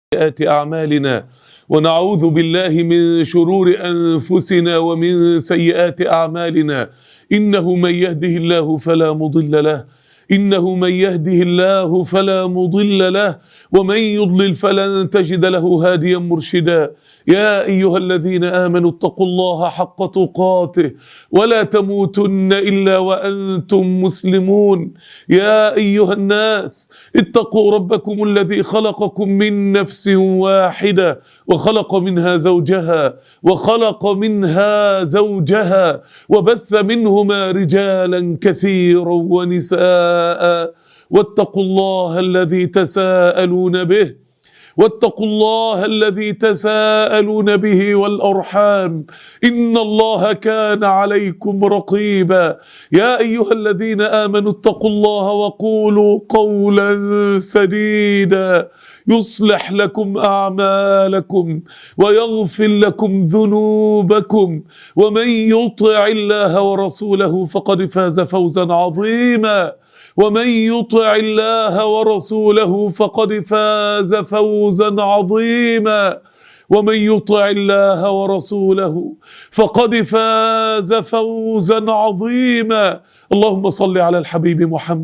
سيئات أعمالنا ونعوذ بالله من شرور أنفسنا ومن سيئات أعمالنا. إنه من يهده الله فلا مضل له فلا مضل له ومن يضلل فلن تجد له هاديا مرشدا. يا أيها الذين آمنوا اتقوا الله حق تقاته ولا تموتن إلا وأنتم مسلمون. يا أيها الناس اتقوا ربكم الذي خلقكم من نفس واحدة وخلق منها زوجها وبث منهما رجالا كثيرا ونساء واتقوا الله الذي تساءلون به والأرحام إن الله كان عليكم رقيبا. يا أيها الذين آمنوا اتقوا الله وقولوا قولا سديدا يصلح لكم أعمالكم ويغفر لكم ذنوبكم ومن يطع الله ورسوله فقد فاز فوزا عظيما. اللهم صل على الحبيب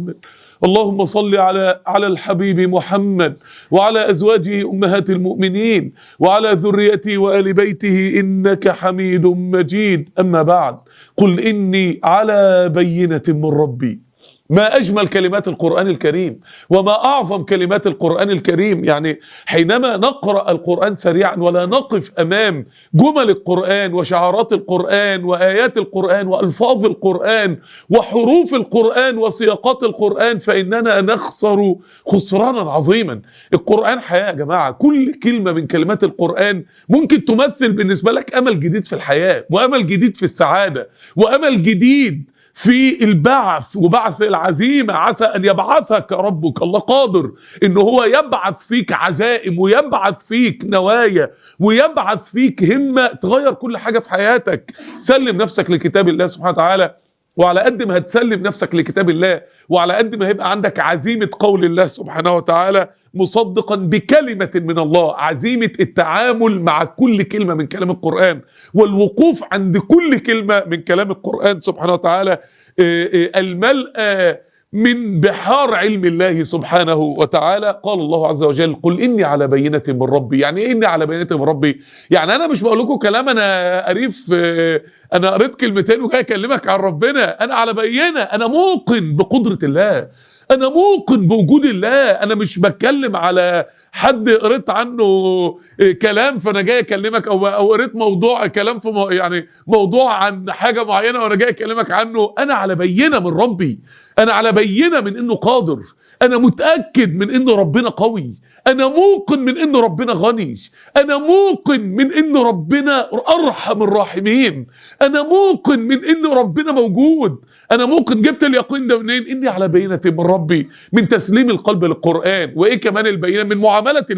محمد وعلى أزواجه أمهات المؤمنين وعلى ذريته وآل بيته إنك حميد مجيد. أما بعد، قل إني على بينة من ربي. ما أجمل كلمات القرآن الكريم وما أعظم كلمات القرآن الكريم. يعني حينما نقرأ القرآن سريعا ولا نقف أمام جمل القرآن وشعارات القرآن وآيات القرآن وألفاظ القرآن وحروف القرآن وسياقات القرآن فإننا نخسر خسرانا عظيما. القرآن حياة يا جماعة. كل كلمة من كلمات القرآن ممكن تمثل بالنسبة لك أمل جديد في الحياة وأمل جديد في السعادة وأمل جديد في البعث وبعث العزيمة. عسى أن يبعثك ربك. الله قادر إنه هو يبعث فيك عزائم ويبعث فيك نوايا ويبعث فيك همة تغير كل حاجة في حياتك. سلم نفسك لكتاب الله سبحانه وتعالى، وعلى قد ما هتسلم نفسك لكتاب الله وعلى قد ما هيبقى عندك عزيمة قول الله سبحانه وتعالى مصدقا بكلمة من الله، عزيمة التعامل مع كل كلمة من كلام القرآن والوقوف عند كل كلمة من كلام القرآن سبحانه وتعالى، الملء من بحار علم الله سبحانه وتعالى. قال الله عز وجل: قل إني على بينة من ربي. يعني إيه إني على بينة من ربي؟ يعني أنا مش بقول لكم كلام أنا قريف، أنا قريت كلمتين وجاي أكلمك عن ربنا. أنا على بينة، أنا موقن بقدرة الله، أنا موقن بوجود الله. أنا مش بتكلم على حد قريت عنه كلام فأنا جاي أكلمك، أو قريت موضوع كلام في يعني موضوع عن حاجة معينة وأنا جاي أكلمك عنه. أنا على بينة من ربي، أنا على بينة من إنه قادر، أنا متأكد من إنه ربنا قوي، أنا موقن من إنه ربنا غني، أنا موقن من إنه ربنا أرحم الراحمين، أنا موقن من إنه ربنا موجود، أنا موقن. جبت اليقين ده منين؟ إني على بينة من ربي، من تسليم القلب للقرآن. وإيه كمان البينة؟ من معاملة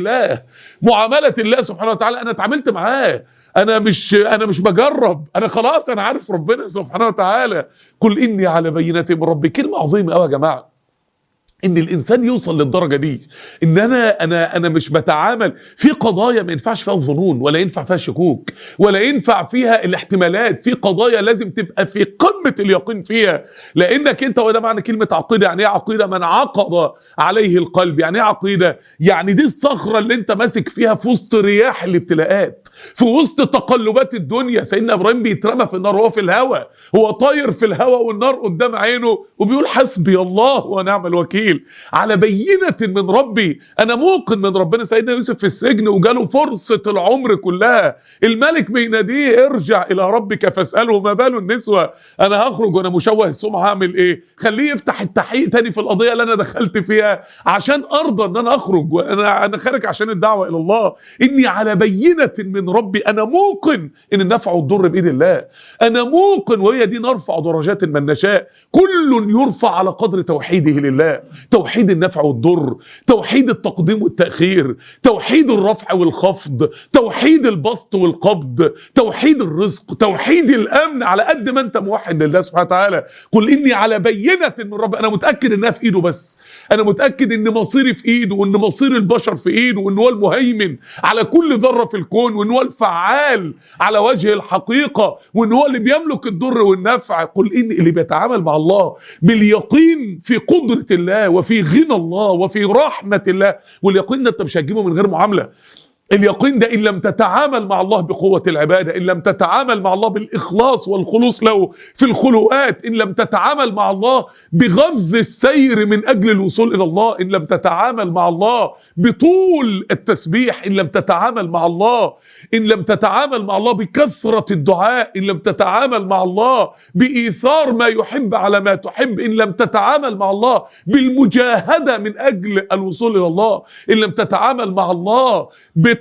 الله سبحانه وتعالى. أنا اتعاملت معاه، أنا مش بجرب، أنا خلاص أنا عارف ربنا سبحانه وتعالى. قل إني على بينة من ربي. كلمة عظيمة أوي يا جماعة، ان الانسان يوصل للدرجه دي، ان انا مش بتعامل في قضايا ما ينفعش فيها الظنون ولا ينفع فيها الشكوك ولا ينفع فيها الاحتمالات. في قضايا لازم تبقى في قمه اليقين فيها، لانك انت، وده معنى كلمه عقيده. يعني ايه عقيده؟ من عقد عليه القلب. يعني ايه عقيده؟ يعني دي الصخره اللي انت ماسك فيها في وسط رياح الابتلاءات، في وسط تقلبات الدنيا. سيدنا ابراهيم بيترمى في النار وهو في الهواء، هو طاير في الهواء والنار قدام عينه وبيقول حسبي الله ونعم الوكيل. على بينة من ربي، أنا موقن من ربنا. سيدنا يوسف في السجن وجاله فرصة العمر كلها، الملك بيناديه: ارجع إلى ربك فاسأله ما بال النسوة. أنا هخرج وأنا مشوه السمعة، هعمل إيه؟ خليه يفتح التحقيق تاني في القضية اللي أنا دخلت فيها عشان أرضى إن أنا أخرج، وأنا خارج عشان الدعوة إلى الله. إني على بينة من ربي، أنا موقن إن النفع والضر بإيد الله، أنا موقن، وهي دي نرفع درجات من نشاء. كل يرفع على قدر توحيده لله، توحيد النفع والضر، توحيد التقديم والتأخير، توحيد الرفع والخفض، توحيد البسط والقبض، توحيد الرزق، توحيد الأمن. على قد ما أنت موحد لله سبحانه وتعالى، قل إني على بينة من ربي، أنا متأكد إنها في إيده، بس أنا متأكد إن مصيري في إيده، وإن مصير البشر في إيده، وإن هو المهيمن على كل ذرة في الكون، وإن هو الفعال على وجه الحقيقة، وإن هو اللي بيملك الضر والنفع. قل إن اللي بيتعامل مع الله باليقين في قدرة الله وفي غنى الله وفي رحمة الله، واليقين ده أنت مش هتجيبه من غير معاملة. اليقين ده إن لم تتعامل مع الله بقوة العبادة، إن لم تتعامل مع الله بالإخلاص والخلوص له في الخلوات، إن لم تتعامل مع الله بغض السير من أجل الوصول إلى الله، إن لم تتعامل مع الله بطول التسبيح، إن لم تتعامل مع الله، إن لم تتعامل مع الله بكثرة الدعاء، إن لم تتعامل مع الله بإيثار ما يحب على ما تحب، إن لم تتعامل مع الله بالمجاهدة من أجل الوصول إلى الله، إن لم تتعامل مع الله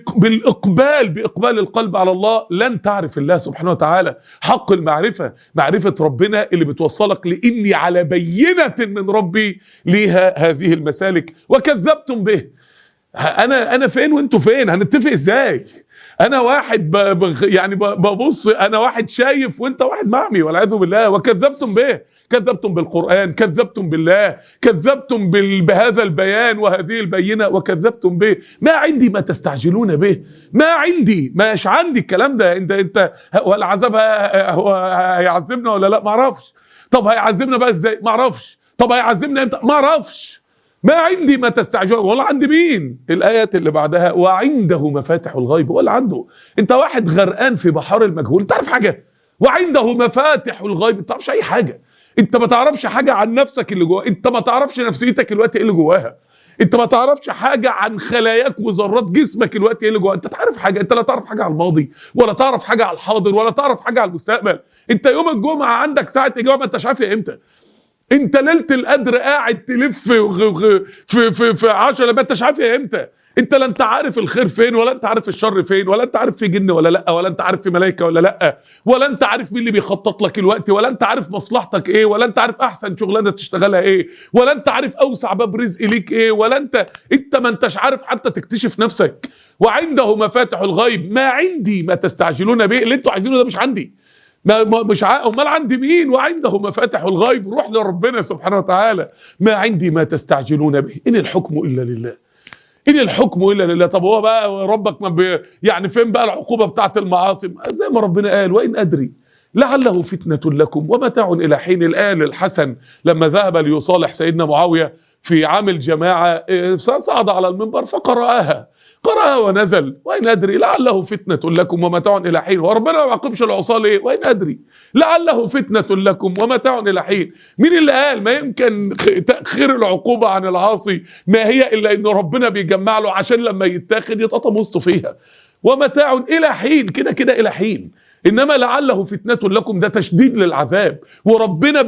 بإقبال القلب على الله، لن تعرف الله سبحانه وتعالى حق المعرفة، معرفة ربنا اللي بتوصلك لإني على بينة من ربي ليها هذه المسالك وكذبتم به. أنا فين وإنتوا فين؟ هنتفق إزاي؟ أنا واحد ببص، أنا واحد شايف وإنت واحد معمي والعياذ بالله. وكذبتم به، كذبتم بالقرآن، كذبتم بالله، كذبتم بهذا البيان وهذه البينة، وكذبتم به. ما عندي ما تستعجلون به، ما عندي، ماش عندي الكلام ده. انت هو العذاب هو هيعذبنا ولا لا؟ ما اعرفش. طب هيعذبنا بقى ازاي؟ ما اعرفش. طب هيعذبنا امتى؟ ما اعرفش. ما عندي ما تستعجلون. والله عند مين؟ الآيات اللي بعدها وعنده مفاتح الغيب، ولا عنده. انت واحد غرقان في بحار المجهول، انت تعرف حاجة؟ وعنده مفاتح الغيب، انت تعرفش اي حاجة. انت ما تعرفش حاجة عن نفسك اللي جواها، انت ما تعرفش نفسيتك الوقت ايه اللي جواها، انت ما تعرفش حاجة عن خلاياك وذرات جسمك الوقت ايه اللي جواها. انت تعرف حاجة؟ انت لا تعرف حاجة على الماضي، ولا تعرف حاجة على الحاضر، ولا تعرف حاجة على المستقبل. انت يوم الجمعة عندك ساعة اجابة ما انتش عارف امتى. انت ليلة القدر قاعد تلف في 10 ما انتش عارف امتى. انت لا انت عارف الخير فين، ولا انت عارف الشر فين، ولا انت عارف في جن ولا لا، ولا انت عارف في ملائكه ولا لا، ولا انت عارف مين اللي بيخطط لك الوقت، ولا انت عارف مصلحتك ايه، ولا انت عارف احسن شغلانه تشتغلها ايه، ولا انت عارف اوسع باب رزق ليك ايه، ولا انت ما انتش عارف حتى تكتشف نفسك. وعنده مفاتح الغيب، ما عندي ما تستعجلون به. اللي انتوا عايزينه ده مش عندي، مش امال عندي مين؟ وعنده مفاتح الغيب، روح لربنا سبحانه وتعالى. ما عندي ما تستعجلون به، ان الحكم الا لله، إن الحكم إلا لله. طب هو بقى ربك ما يعني فين بقى العقوبة بتاعت المعاصي؟ زي ما ربنا قال وإن أدري لعله فتنة لكم ومتاع إلى حين. الآن الحسن لما ذهب ليصالح سيدنا معاوية في عام الجماعة صعد على المنبر فقرأها ونزل وإن أدري لعله فتنة لكم ومتاع إلى حين. وربنا ما يعاقبش العصاة ليه؟ وإن أدري لعله فتنة لكم ومتاع إلى حين. مين اللي قال؟ ما يمكن تأخير العقوبة عن العاصي ما هي إلا إن ربنا بيجمع له عشان لما يتاخد يتقطم وسطه فيها. ومتاع إلى حين، كده إلى حين. إنما لعله فتنة لكم ده تشديد للعذاب، وربنا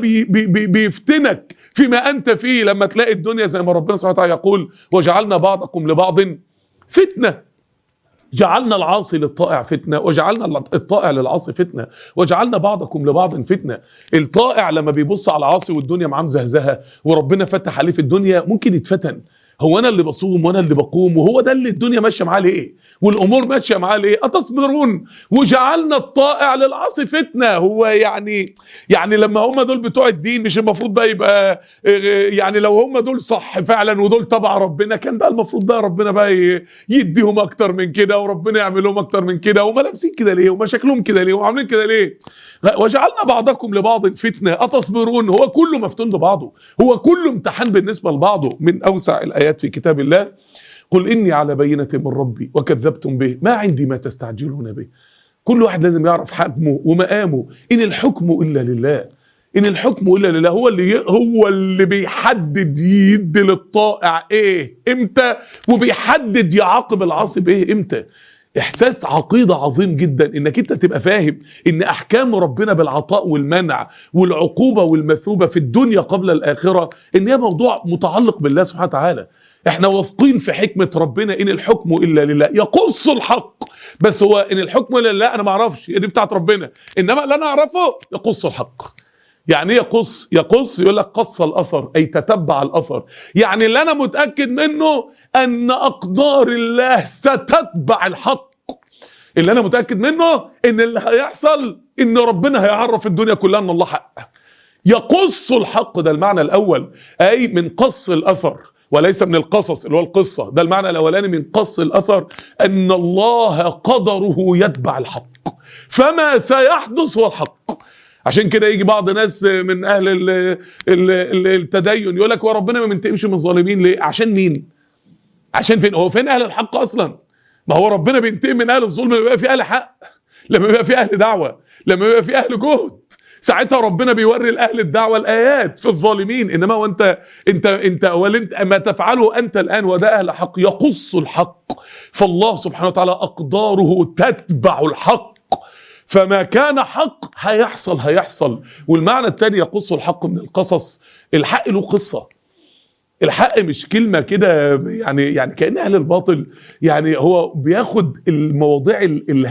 بيفتنك فيما أنت فيه لما تلاقي الدنيا زي ما ربنا سبحانه وتعالى يقول وجعلنا بعضكم لبعض فتنة. جعلنا العاصي للطائع فتنة، وجعلنا الطائع للعاصي فتنة، وجعلنا بعضكم لبعض فتنة. الطائع لما بيبص على العاصي والدنيا معاه مزهزهة وربنا فتح عليه في الدنيا ممكن يتفتن. هو انا اللي بصوم وانا اللي بقوم وهو ده اللي الدنيا ماشيه معاه ليه والامور ماشيه معاه ليه؟ اتصبرون. وجعلنا الطائع للعاصي فتنه. هو يعني لما هم دول بتوع الدين مش المفروض بقى يبقى يعني لو هم دول صح فعلا ودول تبع ربنا كان بقى المفروض بقى ربنا بقى يديهم اكتر من كده وربنا يعمل لهم اكتر من كده. وما لابسين كده ليه وما شكلهم كده ليه وعاملين كده ليه؟ وجعلنا بعضكم لبعض فتنه اتصبرون. هو كله مفتون ببعضه، هو كله امتحان بالنسبه لبعضه. من اوسع الايات في كتاب الله قل اني على بينه من ربي وكذبتم به ما عندي ما تستعجلون به. كل واحد لازم يعرف حجمه ومقامه. ان الحكم الا لله، ان الحكم الا لله. هو اللي بيحدد يدي للطائع ايه امتى وبيحدد يعاقب العاصي بايه امتى. احساس عقيدة عظيم جدا انك انت تبقى فاهم ان احكام ربنا بالعطاء والمنع والعقوبة والمثوبة في الدنيا قبل الاخرة ان هي موضوع متعلق بالله سبحانه وتعالى. احنا واثقين في حكمة ربنا ان الحكم الا لله يقص الحق. بس هو ان الحكم الا لله انا ما اعرفش دي بتاعت ربنا، انما اللي انا اعرفه يقص الحق. يعني يقص؟ يقص يقول لك قص الاثر، اي تتبع الاثر. يعني اللي انا متاكد منه ان اقدار الله ستتبع الحق. اللي انا متاكد منه ان اللي هيحصل ان ربنا هيعرف الدنيا كلها ان الله حق. يقص الحق، ده المعنى الاول، اي من قص الاثر وليس من القصص اللي هو القصه. ده المعنى الاولاني من قص الاثر، ان الله قدره يتبع الحق، فما سيحدث هو الحق. عشان كده يجي بعض ناس من اهل التدين يقول لك هو ربنا ما بينتقمش من الظالمين ليه؟ عشان مين؟ عشان فين؟ هو فين اهل الحق اصلا؟ ما هو ربنا بينتقم من اهل الظلم لما يبقى في اهل حق، لما يبقى في اهل دعوه، لما يبقى في اهل جهد. ساعتها ربنا بيوري لاهل الدعوه الايات في الظالمين. انما وانت ما تفعله انت الان وده اهل حق. يقص الحق، فالله سبحانه وتعالى اقداره تتبع الحق، فما كان حق هيحصل. والمعنى الثاني يقص الحق من القصص، الحق له قصه. الحق مش كلمة كده يعني كأن أهل الباطل يعني هو بياخد المواضيع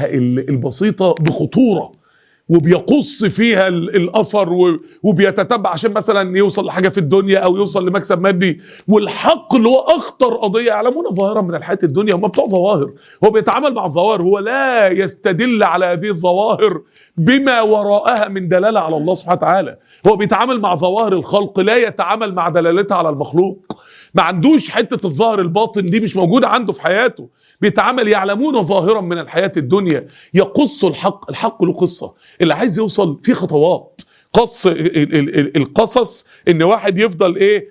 البسيطة بخطورة وبيقص فيها الأثر وبيتتبع عشان مثلا يوصل لحاجة في الدنيا أو يوصل لمكسب مادي. والحق اللي هو أخطر قضية يعلمون ظاهرا من الحياة الدنيا، هم بتوع ظواهر، هو بيتعامل مع الظواهر، هو لا يستدل على هذه الظواهر بما وراءها من دلالة على الله سبحانه وتعالى. هو بيتعامل مع ظواهر الخلق، لا يتعامل مع دلالتها على المخلوق. ما عندوش حتة الظاهر الباطن دي، مش موجودة عنده في حياته. بيتعامل يعلمون ظاهرا من الحياة الدنيا. يقص الحق، الحق له قصة، اللي عايز يوصل فيه خطوات. قص القصص ان واحد يفضل ايه،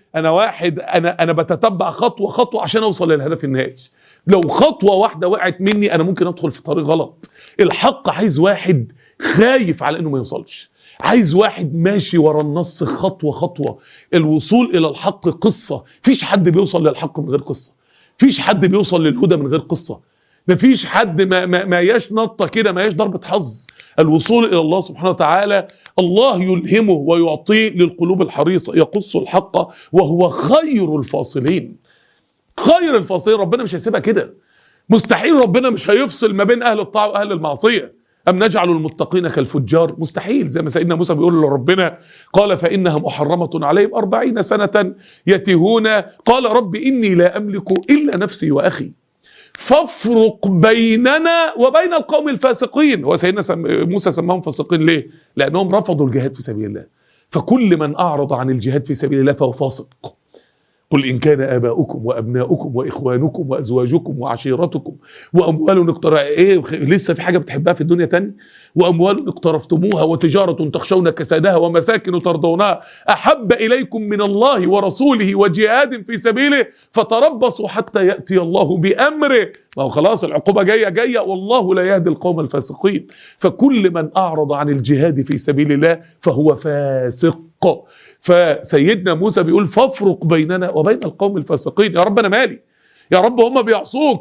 انا بتتبع خطوة خطوة عشان اوصل للهدف النهائي. لو خطوة واحدة وقعت مني انا ممكن ادخل في طريق غلط. الحق عايز واحد خايف على انه ما يوصلش، عايز واحد ماشي ورا النص خطوة خطوة. الوصول الى الحق قصة، فيش حد بيوصل للحق من غير قصة، فيش حد بيوصل للهدى من غير قصة، مفيش حد ما ياش نطة كده، ما ياش ضربة حظ. الوصول الى الله سبحانه وتعالى الله يلهمه ويعطيه للقلوب الحريصة. يقص الحق وهو خير الفاصلين. خير الفاصلين، ربنا مش هيسيبها كده، مستحيل ربنا مش هيفصل ما بين اهل الطاعة واهل المعصية. أم نجعل المتقين كالفجار؟ مستحيل. زي ما سيدنا موسى بيقول لربنا، قال فإنها محرمة عليهم 40 سنة يتيهون، قال رب إني لا أملك إلا نفسي وأخي فافرق بيننا وبين القوم الفاسقين. هو سيدنا موسى سماهم فاسقين ليه؟ لأنهم رفضوا الجهاد في سبيل الله. فكل من أعرض عن الجهاد في سبيل الله فهو فاسق. قل إن كان آباؤكم وأبناؤكم وإخوانكم وأزواجكم وعشيرتكم وأموال لسه في حاجة بتحبها في الدنيا تاني؟ وأموال اقترفتموها وتجارة تخشون كسادها ومساكن ترضونها أحب إليكم من الله ورسوله وجهاد في سبيله فتربصوا حتى يأتي الله بأمره. ما هو خلاص العقوبة جاية والله لا يهدي القوم الفاسقين. فكل من أعرض عن الجهاد في سبيل الله فهو فاسق. فسيدنا موسى بيقول فافرق بيننا وبين القوم الفاسقين. يا رب انا مالي، يا رب هم بيعصوك،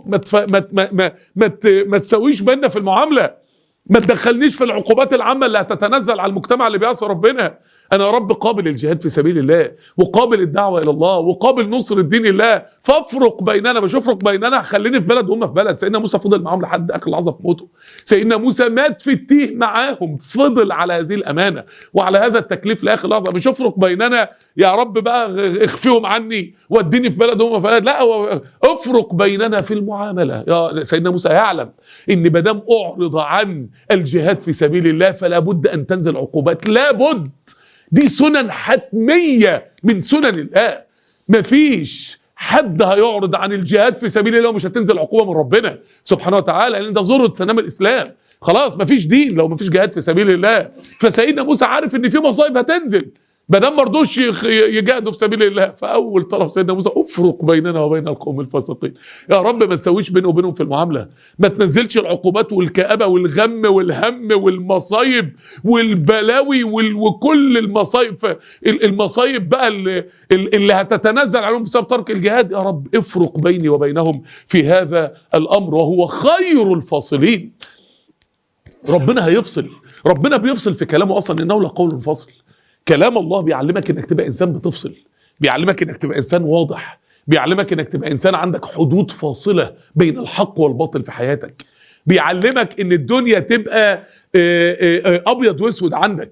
ما تسويش بيننا في المعامله، ما تدخلنيش في العقوبات العامه اللي هتتنزل على المجتمع اللي بيعصي ربنا. انا يا رب قابل الجهاد في سبيل الله وقابل الدعوه الى الله وقابل نصر الدين الله، فافرق بيننا. مش افرق بيننا خليني في بلد وهم في بلد. سيدنا موسى فضل معاهم لحد اخر لحظه في موته. سيدنا موسى مات في التيه معاهم، فضل على هذه الامانه وعلى هذا التكليف لاخر لحظه. مش افرق بيننا يا رب بقى اخفيهم عني واديني في بلد وهم في بلد، لا، افرق بيننا في المعامله. يا سيدنا موسى يعلم ان ما دام اعرض عن الجهاد في سبيل الله فلا بد ان تنزل عقوبات، لا بد. دي سنن حتمية من سنن الله. مفيش حد هيعرض عن الجهاد في سبيل الله ومش هتنزل عقوبة من ربنا سبحانه وتعالى، لأن ده ذروة سنام الإسلام. خلاص مفيش دين لو مفيش جهاد في سبيل الله. فسيدنا موسى عارف ان في مصايب هتنزل ما دام ما رضوش يجاهدوا في سبيل الله. فاول طلب سيدنا موسى افرق بيننا وبين القوم الفاسقين. يا رب ما تسويش بينه وبينهم في المعامله، ما تنزلش العقوبات والكآبه والغم والهم والمصايب والبلاوي وكل المصايب، المصايب بقى اللي هتتنزل عليهم بسبب ترك الجهاد. يا رب افرق بيني وبينهم في هذا الامر وهو خير الفاصلين. ربنا هيفصل، ربنا بيفصل في كلامه اصلا، انه لقول فصل. كلام الله بيعلمك انك تبقى انسان بتفصل، بيعلمك انك تبقى انسان واضح، بيعلمك انك تبقى انسان عندك حدود فاصلة بين الحق والباطل في حياتك، بيعلمك ان الدنيا تبقى ابيض واسود عندك.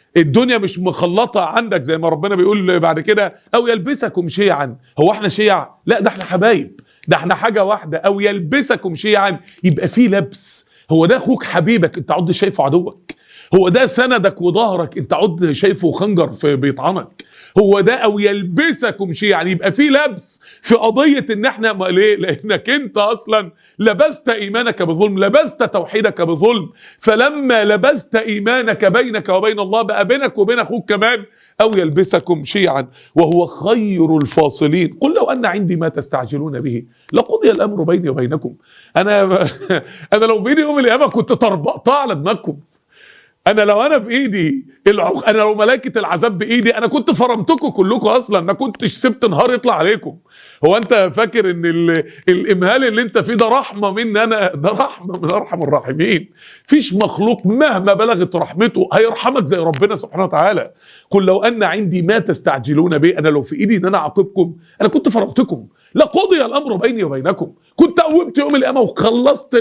الدنيا مش مخلطة عندك زي ما ربنا بيقول بعد كده، او يلبسكم شيعا. هو احنا شيع؟ لا، ده احنا حبايب، ده احنا حاجة واحدة. او يلبسكم شيعا، يبقى في لبس. هو ده اخوك حبيبك انت عد شايفه عدوك؟ هو ده سندك وظهرك انت عد شايفه خنجر في بيطعنك؟ هو ده او يلبسكم شيعا، يعني يبقى في لبس في قضية ان احنا ليه؟ لانك انت اصلا لبست ايمانك بظلم، لبست توحيدك بظلم. فلما لبست ايمانك بينك وبين الله، بقى بينك وبين اخوك كمان. او يلبسكم شيعا وهو خير الفاصلين. قل لو ان عندي ما تستعجلون به لقضي الامر بيني وبينكم. انا لو بايدي يوم القيامه كنت طربقتها على دماغكم. انا بايدي انا لو ملائكه العذاب بايدي انا كنت فرمتكم كلكم اصلا، ما كنتش سبت نهار يطلع عليكم. هو انت فاكر ان الامهال اللي انت فيه ده رحمه مني انا؟ ده رحمه من ارحم الراحمين. فيش مخلوق مهما بلغت رحمته هيرحمك زي ربنا سبحانه وتعالى. قل لو ان عندي ما تستعجلون به، انا لو في ايدي ان انا اعاقبكم انا كنت فرمتكم. لقضي الامر بيني وبينكم، كنت قومت يوم القيامه وخلصت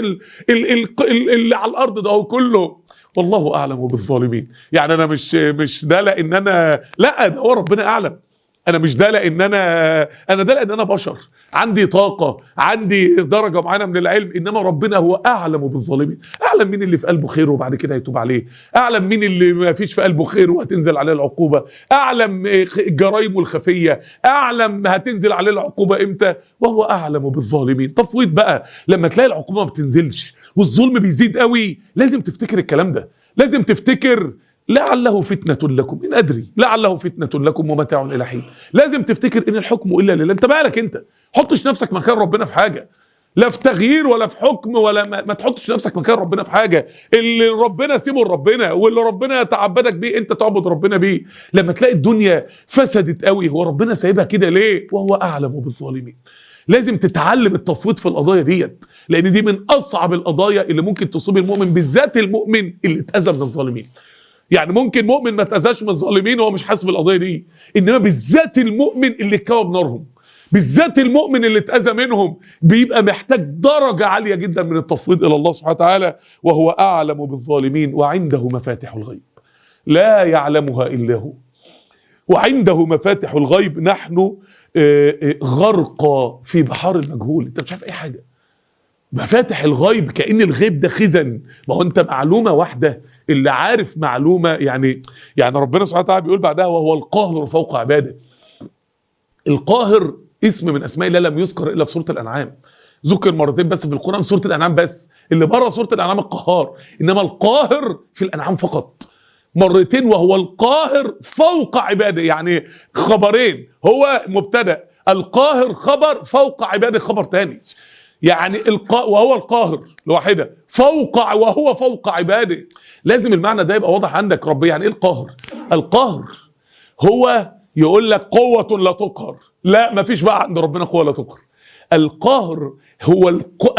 اللي على الارض ده كله. والله اعلم بالظالمين. يعني انا مش ده لان انا، لا، ده هو ربنا اعلم. انا مش ده لان انا ده لان انا بشر، عندي طاقه، عندي درجه معينه من العلم، انما ربنا هو اعلم بالظالمين. اعلم مين اللي في قلبه خير وبعد كده هيتوب عليه، اعلم مين اللي ما فيش في قلبه خير وهتنزل عليه العقوبه، اعلم جرايمه الخفيه، اعلم هتنزل عليه العقوبه امتى، وهو اعلم بالظالمين. تفويض بقى لما تلاقي العقوبه ما بتنزلش والظلم بيزيد قوي، لازم تفتكر الكلام ده. لازم تفتكر لعله فتنة لكم، إن أدري لعله فتنة لكم ومتاع إلى حين. لازم تفتكر إن الحكم إلا لله. أنت مالك أنت؟ حطش نفسك مكان ربنا في حاجة، لا في تغيير ولا في حكم، ولا ما تحطش نفسك مكان ربنا في حاجة. اللي ربنا سيبه لربنا، واللي ربنا تعبدك بيه أنت تعبد ربنا بيه. لما تلاقي الدنيا فسدت قوي، هو ربنا سايبها كده ليه؟ وهو أعلم بالظالمين. لازم تتعلم التفويض في القضايا ديت، لأن دي من أصعب القضايا اللي ممكن تصيب المؤمن، بالذات المؤمن اللي اتأذى من الظالمين. يعني ممكن مؤمن ما اتأذاش من الظالمين وهو مش حاسس بالقضيه دي، انما بالذات المؤمن اللي اتكوى نارهم، بالذات المؤمن اللي اتأذى منهم، بيبقى محتاج درجه عاليه جدا من التفويض الى الله سبحانه وتعالى. وهو اعلم بالظالمين وعنده مفاتح الغيب لا يعلمها الا هو. وعنده مفاتح الغيب. نحن غرقى في بحار المجهول، انت مش عارف اي حاجه. مفاتح الغيب كأن الغيب ده خزن. ما هو انت معلومة واحدة، اللي عارف معلومة يعني ربنا سبحانه وتعالى بيقول بعدها وهو القاهر فوق عباده. القاهر اسم من اسماء الله لم يذكر الا في سورة الانعام، ذكر مرتين بس في القرآن، سورة الانعام بس. اللي بره سورة الانعام القهار، انما القاهر في الانعام فقط مرتين. وهو القاهر فوق عباده، يعني خبرين، هو مبتدأ، القاهر خبر، فوق عباده خبر تاني. يعني وهو القاهر لوحده، وهو فوق عباده. لازم المعنى ده يبقى واضح عندك. ربي يعني ايه القاهر؟ القاهر هو يقول لك قوة لا تقهر، لا، ما فيش بقى عند ربنا قوة لا تقهر. القاهر هو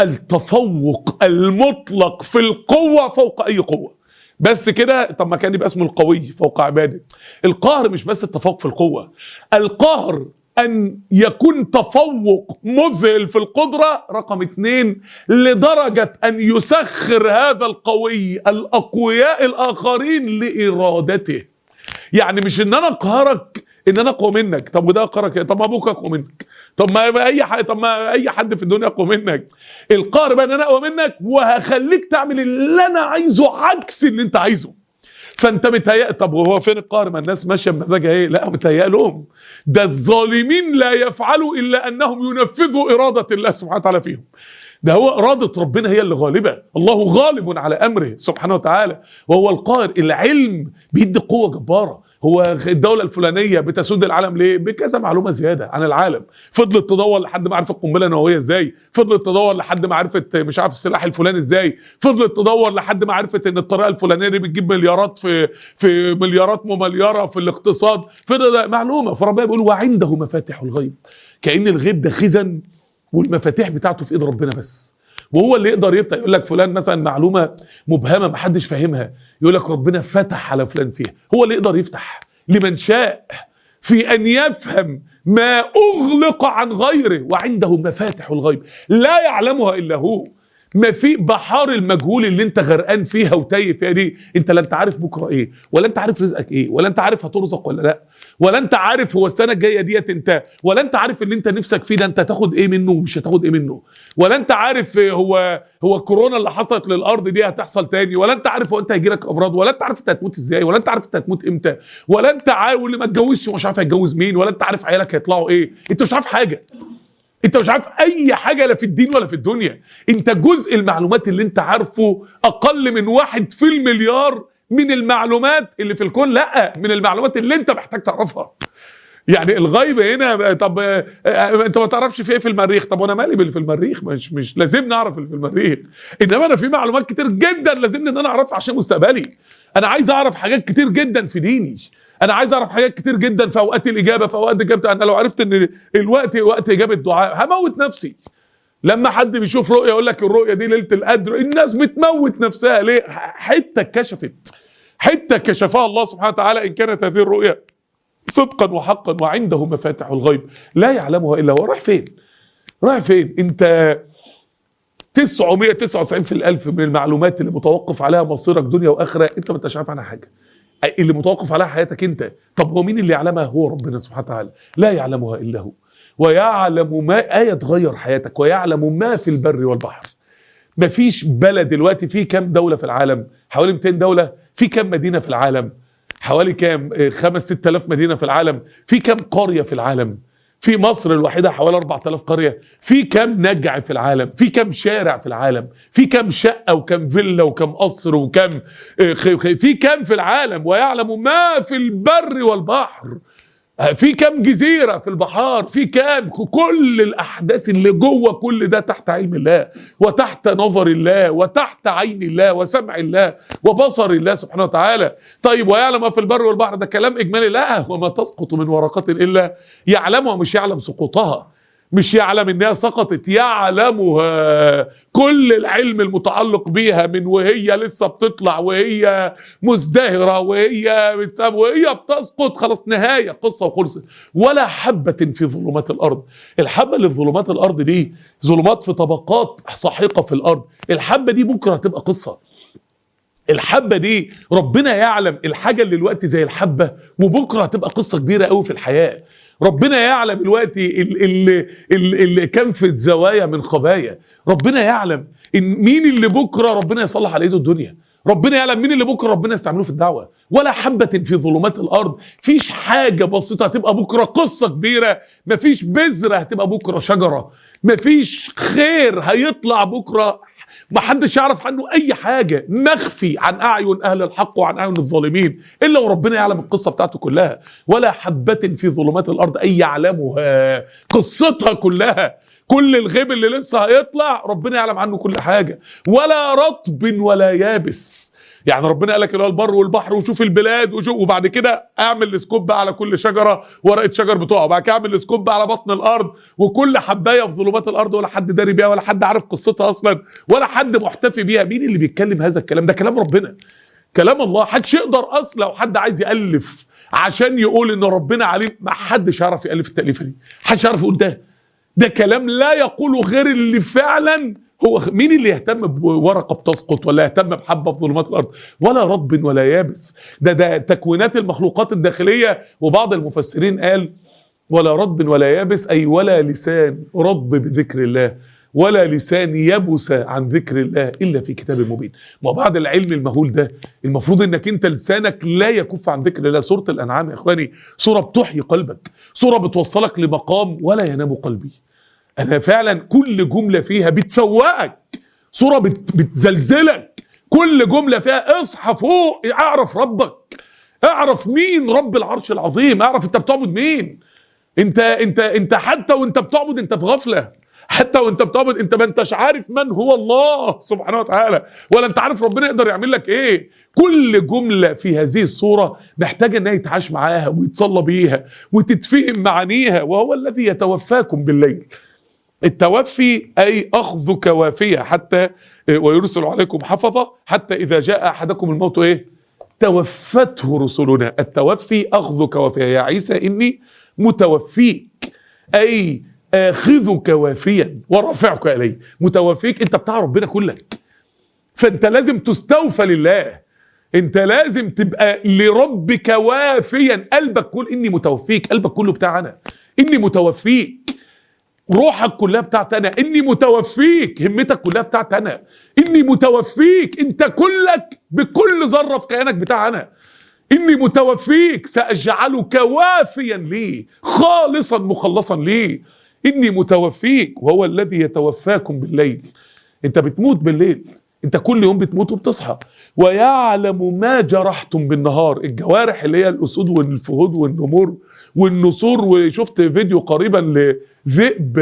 التفوق المطلق في القوة فوق اي قوة. بس كده؟ طب ما كان يبقى اسمه القوي فوق عباده. القاهر مش بس التفوق في القوة، القاهر أن يكون تفوق مذهل في القدرة. رقم 2، لدرجة أن يسخر هذا القوي الأقوياء الآخرين لإرادته. يعني مش إن أنا أقهرك إن أنا أقوى منك، طب وده أقهرك، طب ما أبوك أقوى منك، طب ما أي حد في الدنيا أقوى منك. القهر بقى إن أنا أقوى منك وهخليك تعمل اللي أنا عايزه عكس اللي أنت عايزه. فانت متهيأ. طب وهو فين القهر؟ ما الناس ماشيه بمزاجها ايه؟ لا، متهيأ لهم. ده الظالمين لا يفعلوا الا انهم ينفذوا اراده الله سبحانه وتعالى فيهم. ده هو اراده ربنا هي اللي غالبه. الله غالب على امره سبحانه وتعالى وهو القاهر. العلم بيدي قوه جباره. هو الدولة الفلانية بتسود العالم ليه؟ بكذا معلومة زيادة عن العالم. فضلت تدور لحد ما عرفت القنبلة النووية ازاي، فضلت تدور لحد ما عرفت مش عارف السلاح الفلاني ازاي، فضلت تدور لحد ما عرفت ان الطريقة الفلانية دي بتجيب مليارات في مليارات ممليارة في الاقتصاد. فده معلومة. فربنا بيقول وعنده مفاتح الغيب، كأن الغيب ده خزن والمفاتيح بتاعته في ايد ربنا بس، وهو اللي يقدر يفتح. يقول لك فلان مثلا معلومه مبهمه ما حدش فاهمها، يقول لك ربنا فتح على فلان فيها. هو اللي يقدر يفتح لمن شاء في ان يفهم ما اغلق عن غيره. وعنده مفاتح الغيب لا يعلمها الا هو. ما في بحار المجهول اللي انت غرقان فيها وتايه فيها دي، انت لا انت عارف بكره ايه، ولا انت عارف رزقك ايه، ولا انت عارف هترزق ولا لا، ولا انت عارف هو السنه الجايه ديت انت، ولا انت عارف اللي انت نفسك فيه ده انت هتاخد ايه منه ومش هتاخد ايه منه، ولا انت عارف هو الكورونا اللي حصلت للارض دي هتحصل تاني، ولا انت عارف هو انت هيجيلك امراض، ولا انت عارف انت هتموت ازاي، ولا انت عارف انت هتموت امتى، ولا انت عارف واللي ما اتجوزش ومش عارف هيتجوز مين، ولا انت عارف عيالك هيطلعوا ايه. انت مش عارف حاجه، انت مش عارف اي حاجه لا في الدين ولا في الدنيا. انت جزء المعلومات اللي انت عارفه اقل من 1 في المليار من المعلومات اللي في الكون، لا من المعلومات اللي انت محتاج تعرفها. يعني الغيب هنا، طب انت ما تعرفش في ايه في المريخ، طب وانا مالي باللي في المريخ؟ مش لازم نعرف اللي في المريخ، انما انا في معلومات كتير جدا لازم ان انا اعرفها عشان مستقبلي. انا عايز اعرف حاجات كتير جدا في ديني، انا عايز اعرف حاجات كتير جدا في اوقات الاجابه، في اوقات اجابه. انا لو عرفت ان الوقت وقت اجابه دعاء هموت نفسي. لما حد بيشوف رؤيه يقول لك الرؤيه دي ليله القدر، الناس بتموت نفسها ليه؟ حته اتكشفت، حته كشفها الله سبحانه وتعالى. ان كانت هذه الرؤيه صدقا وحقا وعنده مفاتح الغيب لا يعلمها الا هو. رايح فين؟ رايح فين؟ انت 999 في الألف من المعلومات اللي متوقف عليها مصيرك دنيا واخره انت ما انتش عارف عنها حاجه، اللي متوقف عليها حياتك انت. طب هو مين اللي يعلمها؟ هو ربنا سبحانه وتعالى، لا يعلمها الا هو. ويعلم ما يتغير حياتك، ويعلم ما في البر والبحر. مفيش بلد دلوقتي، في كام دولة في العالم؟ حوالي 200 دولة. في كام مدينة في العالم؟ حوالي كام 5-6 آلاف مدينة في العالم. في كام قرية في العالم؟ في مصر الوحيدة حوالي 4000 قرية. في كام نجع في العالم؟ في كام شارع في العالم؟ في كام شقة وكام فيلا وكام قصر وكام في كام في العالم؟ ويعلم ما في البر والبحر. في كام جزيرة في البحار؟ في كام؟ كل الأحداث اللي جوه كل ده تحت علم الله، وتحت نظر الله، وتحت عين الله، وسمع الله، وبصر الله سبحانه وتعالى. طيب ويعلم ما في البر والبحر ده كلام إجمالي؟ لا، وما تسقط من ورقة إلا يعلمها. مش يعلم سقوطها، مش يعلم انها سقطت، يعلمها. كل العلم المتعلق بيها من وهي لسه بتطلع، وهي مزدهرة، وهي بتساب، وهي بتسقط، خلاص نهاية قصة وخلصت. ولا حبة في ظلمات الأرض. الحبة اللي في ظلمات الأرض دي ظلمات في طبقات سحيقة في الأرض، الحبة دي بكرة هتبقى قصة. الحبة دي ربنا يعلم الحاجة اللي الوقت زي الحبة، وبكرة هتبقى قصة كبيرة قوي في الحياة. ربنا يعلم الوقت اللي كان في الزوايا من خبايا. ربنا يعلم إن مين اللي بكرة ربنا يصلح على ايده الدنيا. ربنا يعلم مين اللي بكرة ربنا يستعمله في الدعوة. ولا حبة في ظلمات الأرض. فيش حاجة بسيطة هتبقى بكرة قصة كبيرة. مفيش بذرة هتبقى بكرة شجرة. مفيش خير هيطلع بكرة محدش يعرف عنه اي حاجة، مخفي عن اعين اهل الحق وعن اعين الظالمين، الا وربنا يعلم القصة بتاعته كلها. ولا حبة في ظلمات الارض اي يعلمها، قصتها كلها. كل الغيب اللي لسه هيطلع ربنا يعلم عنه كل حاجة. ولا رطب ولا يابس. يعني ربنا قال لك اللي هو البر والبحر، وشوف البلاد، وبعد كده اعمل سكوب على كل شجره ورقه شجر بتقع، وبعد كده اعمل سكوب على بطن الارض، وكل حبايه في ظلمات الارض ولا حد داري بيها، ولا حد عارف قصتها اصلا، ولا حد محتفي بيها. مين اللي بيتكلم هذا الكلام؟ ده كلام ربنا، كلام الله. حدش يقدر اصلا، لو حد عايز يالف عشان يقول ان ربنا عليم، ما حدش يعرف يالف التاليفه دي، حدش يعرف يقول ده كلام لا يقوله غير اللي فعلا هو. مين اللي يهتم بورقة بتسقط، ولا يهتم بحبة في ظلمات الأرض؟ ولا رطب ولا يابس. ده تكوينات المخلوقات الداخلية. وبعض المفسرين قال ولا رطب ولا يابس، أي ولا لسان رطب بذكر الله، ولا لسان يبس عن ذكر الله إلا في كتاب مبين. ما بعد العلم المهول ده المفروض انك انت لسانك لا يكف عن ذكر الله. سورة الأنعام يا اخواني سورة بتحيي قلبك، سورة بتوصلك لمقام ولا ينام قلبي. أنا فعلا كل جملة فيها بتفوقك، سورة بتزلزلك. كل جملة فيها اصحى فوق، اعرف ربك، اعرف مين رب العرش العظيم، اعرف انت بتعبد مين. انت حتى وانت بتعبد انت في غفلة، حتى وانت بتعبد انت ما انتش عارف من هو الله سبحانه وتعالى، ولا انت عارف ربنا يقدر يعمل لك ايه. كل جملة في هذه الصورة محتاجة انها يتعاش معاها ويتصلى بيها وتتفهم معانيها. وهو الذي يتوفاكم بالليل. التوفي أي أخذ كوافية حتى ويرسل عليكم حفظة حتى إذا جاء أحدكم الموت توفته رسلنا. التوفي أخذ كوافية، يا عيسى إني متوفيك، أي آخذك وافيا ورافعك إليه. متوفيك، انت بتاع ربنا كلك، فانت لازم تستوفى لله، انت لازم تبقى لربك وافيا. قلبك كل اني متوفيك، قلبك كله بتاع انا، اني متوفيك. روحك كلها بتاعت انا، اني متوفيك. همتك كلها بتاعت انا، اني متوفيك. انت كلك بكل ذره في كيانك بتاع انا، اني متوفيك. ساجعلك وافيا لي، خالصا مخلصا لي. اني متوفيك وهو الذي يتوفاكم بالليل. انت بتموت بالليل، انت كل يوم بتموت وبتصحى. ويعلم ما جرحتم بالنهار. الجوارح اللي هي الاسود والفهود والنمور والنسور. وشفت فيديو قريبا لذئب،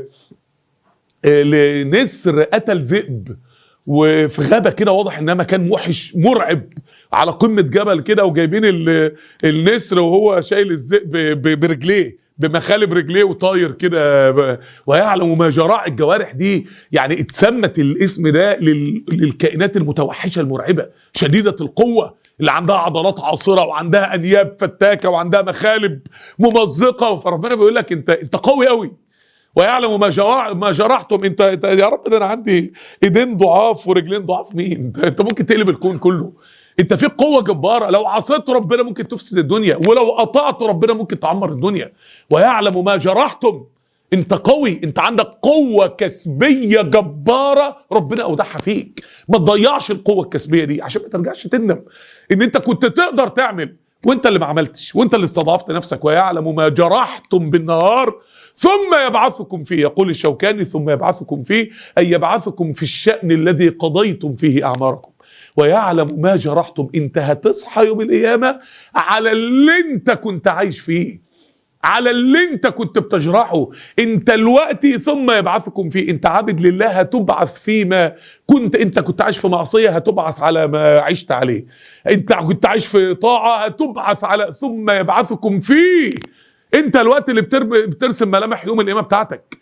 لنسر قتل ذئب وفي غابه كده، واضح انها مكان موحش مرعب على قمه جبل كده، وجايبين النسر وهو شايل الذئب برجليه، بمخالب رجليه وطاير كده. ويعلم ما جرح. الجوارح دي يعني اتسمت الاسم ده للكائنات المتوحشه المرعبه شديده القوه، اللي عندها عضلات عاصره وعندها انياب فتاكه وعندها مخالب ممزقه. فربنا بيقول لك انت قوي قوي. ويعلم ما جرحتم. انت يا رب، ده انا عندي ايدين ضعاف ورجلين ضعاف. مين انت؟ ممكن تقلب الكون كله. انت فيك قوه جباره، لو عصيت ربنا ممكن تفسد الدنيا، ولو قطعت ربنا ممكن تعمر الدنيا. ويعلم ما جرحتم. انت قوي، انت عندك قوه كسبيه جباره ربنا اودعها فيك. ما تضيعش القوه الكسبيه دي عشان ما ترجعش تندم ان انت كنت تقدر تعمل وانت اللي ما عملتش، وانت اللي استضعفت نفسك. ويعلم ما جرحتم بالنهار ثم يبعثكم فيه. يقول الشوكاني ثم يبعثكم فيه، أي يبعثكم في الشأن الذي قضيتم فيه أعماركم. ويعلم ما جرحتم. انت هتصحى يوم القيامة على اللي انت كنت عايش فيه، على اللي انت كنت بتجرحه. انت دلوقتي ثم يبعثكم فيه، انت عابد لله هتبعث فيما انت كنت عايش في معصية، هتبعث على ما عشت عليه. انت كنت عايش في طاعة، هتبعث على ثم يبعثكم فيه. انت الوقت اللي بترسم ملامح يوم القيامة بتاعتك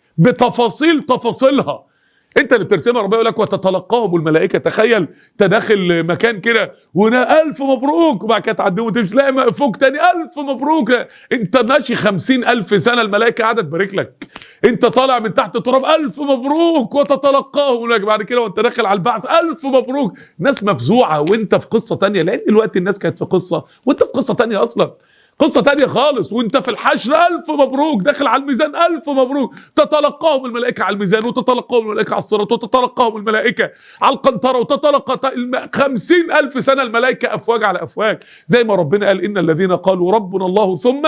تفاصيلها، انت اللي بترسمها. ربنا يقول لك وتتلقاهم الملائكه. تخيل انت داخل مكان كده وهنا الف مبروك، وبعد كده تعدي وتمشي تلاقي فوق تاني الف مبروك. انت ماشي 50,000 سنه الملائكه قاعده تبارك لك، انت طالع من تحت التراب الف مبروك وتتلقاهم. بعد كده وانت داخل على البعث الف مبروك. ناس مفزوعه وانت في قصه تانيه، لان الوقت الناس كانت في قصه وانت في قصه تانيه اصلا، قصة تانية خالص. وانت في الحشر الف مبروك، داخل على الميزان الف مبروك. تتلقاهم الملائكة على الميزان، وتتلقاهم الملائكة على الصراط، وتتلقاهم الملائكة على القنطرة، وتتلقى 50,000 سنة الملائكة أفواج على أفواج. زي ما ربنا قال إن الذين قالوا ربنا الله ثم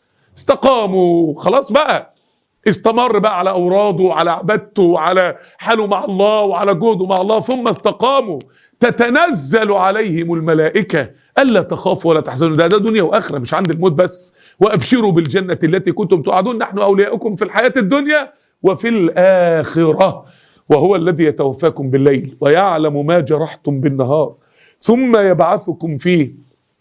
استقاموا، خلاص بقى استمر بقى على أوراده وعلى عبادته وعلى حاله مع الله وعلى جهده مع الله، ثم استقاموا تتنزل عليهم الملائكة ألا تخافوا ولا تحزنوا. ده دنيا وآخرة، مش عند الموت بس. وأبشروا بالجنة التي كنتم توعدون، نحن أولياؤكم في الحياة الدنيا وفي الآخرة، وهو الذي يتوفاكم بالليل ويعلم ما جرحتم بالنهار ثم يبعثكم فيه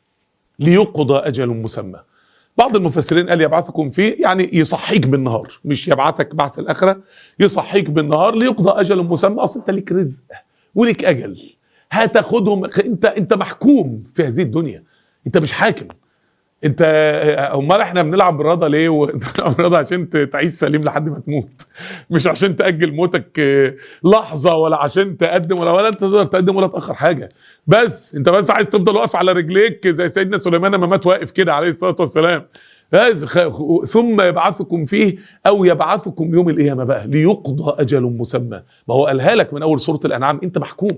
ليقضى أجل مسمى. بعض المفسرين قال يبعثكم فيه يعني يصحيك بالنهار، مش يبعثك بعث الآخرة، يصحيك بالنهار ليقضى أجل مسمى. أصل أنت ليك رزق وليك أجل هتاخدهم. انت محكوم في هذه الدنيا، انت مش حاكم. انت امال احنا بنلعب بالرضا ليه؟ بنلعب بالرضا عشان تعيش سليم لحد ما تموت، مش عشان تأجل موتك لحظة، ولا عشان تقدم ولا انت تقدر تقدم ولا تأخر حاجة. بس انت بس عايز تفضل واقف على رجليك زي سيدنا سليمان ما مات واقف كده عليه الصلاة والسلام. ثم يبعثكم فيه او يبعثكم يوم القيامة بقى ليقضى اجل مسمى. ما هو قالها لك من اول سورة الانعام، انت محكوم.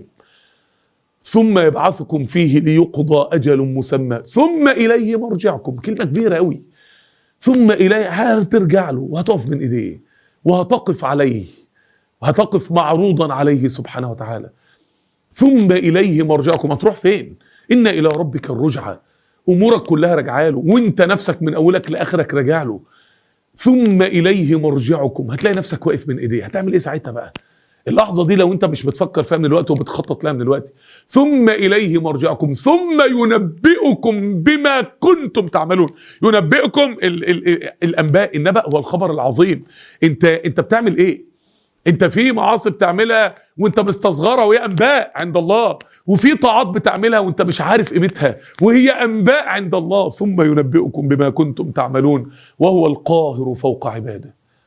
ثم يبعثكم فيه ليقضى أجل مسمى ثم إليه مرجعكم. كلمة كبيرة قوي. ثم إليه، هترجع له وهتقف من إيديه وهتقف عليه وهتقف معروضا عليه سبحانه وتعالى. ثم إليه مرجعكم. هتروح فين؟ إن إلى ربك الرجعة. أمورك كلها رجعه له، وانت نفسك من أولك لآخرك رجع له. ثم إليه مرجعكم. هتلاقي نفسك واقف من إيديه. هتعمل إيه ساعتها بقى؟ اللحظة دي لو انت مش بتفكر فيها من الوقت وبتخطط لها من الوقت. ثم إليه مرجعكم ثم ينبئكم بما كنتم تعملون. ينبئكم الأنباء. النبأ هو الخبر العظيم. انت بتعمل ايه؟ انت في معاصي بتعملها وانت مستصغرها وهي أنباء عند الله، وفي طاعات بتعملها وانت مش عارف قيمتها وهي أنباء عند الله. ثم ينبئكم بما كنتم تعملون وهو القاهر فوق عباده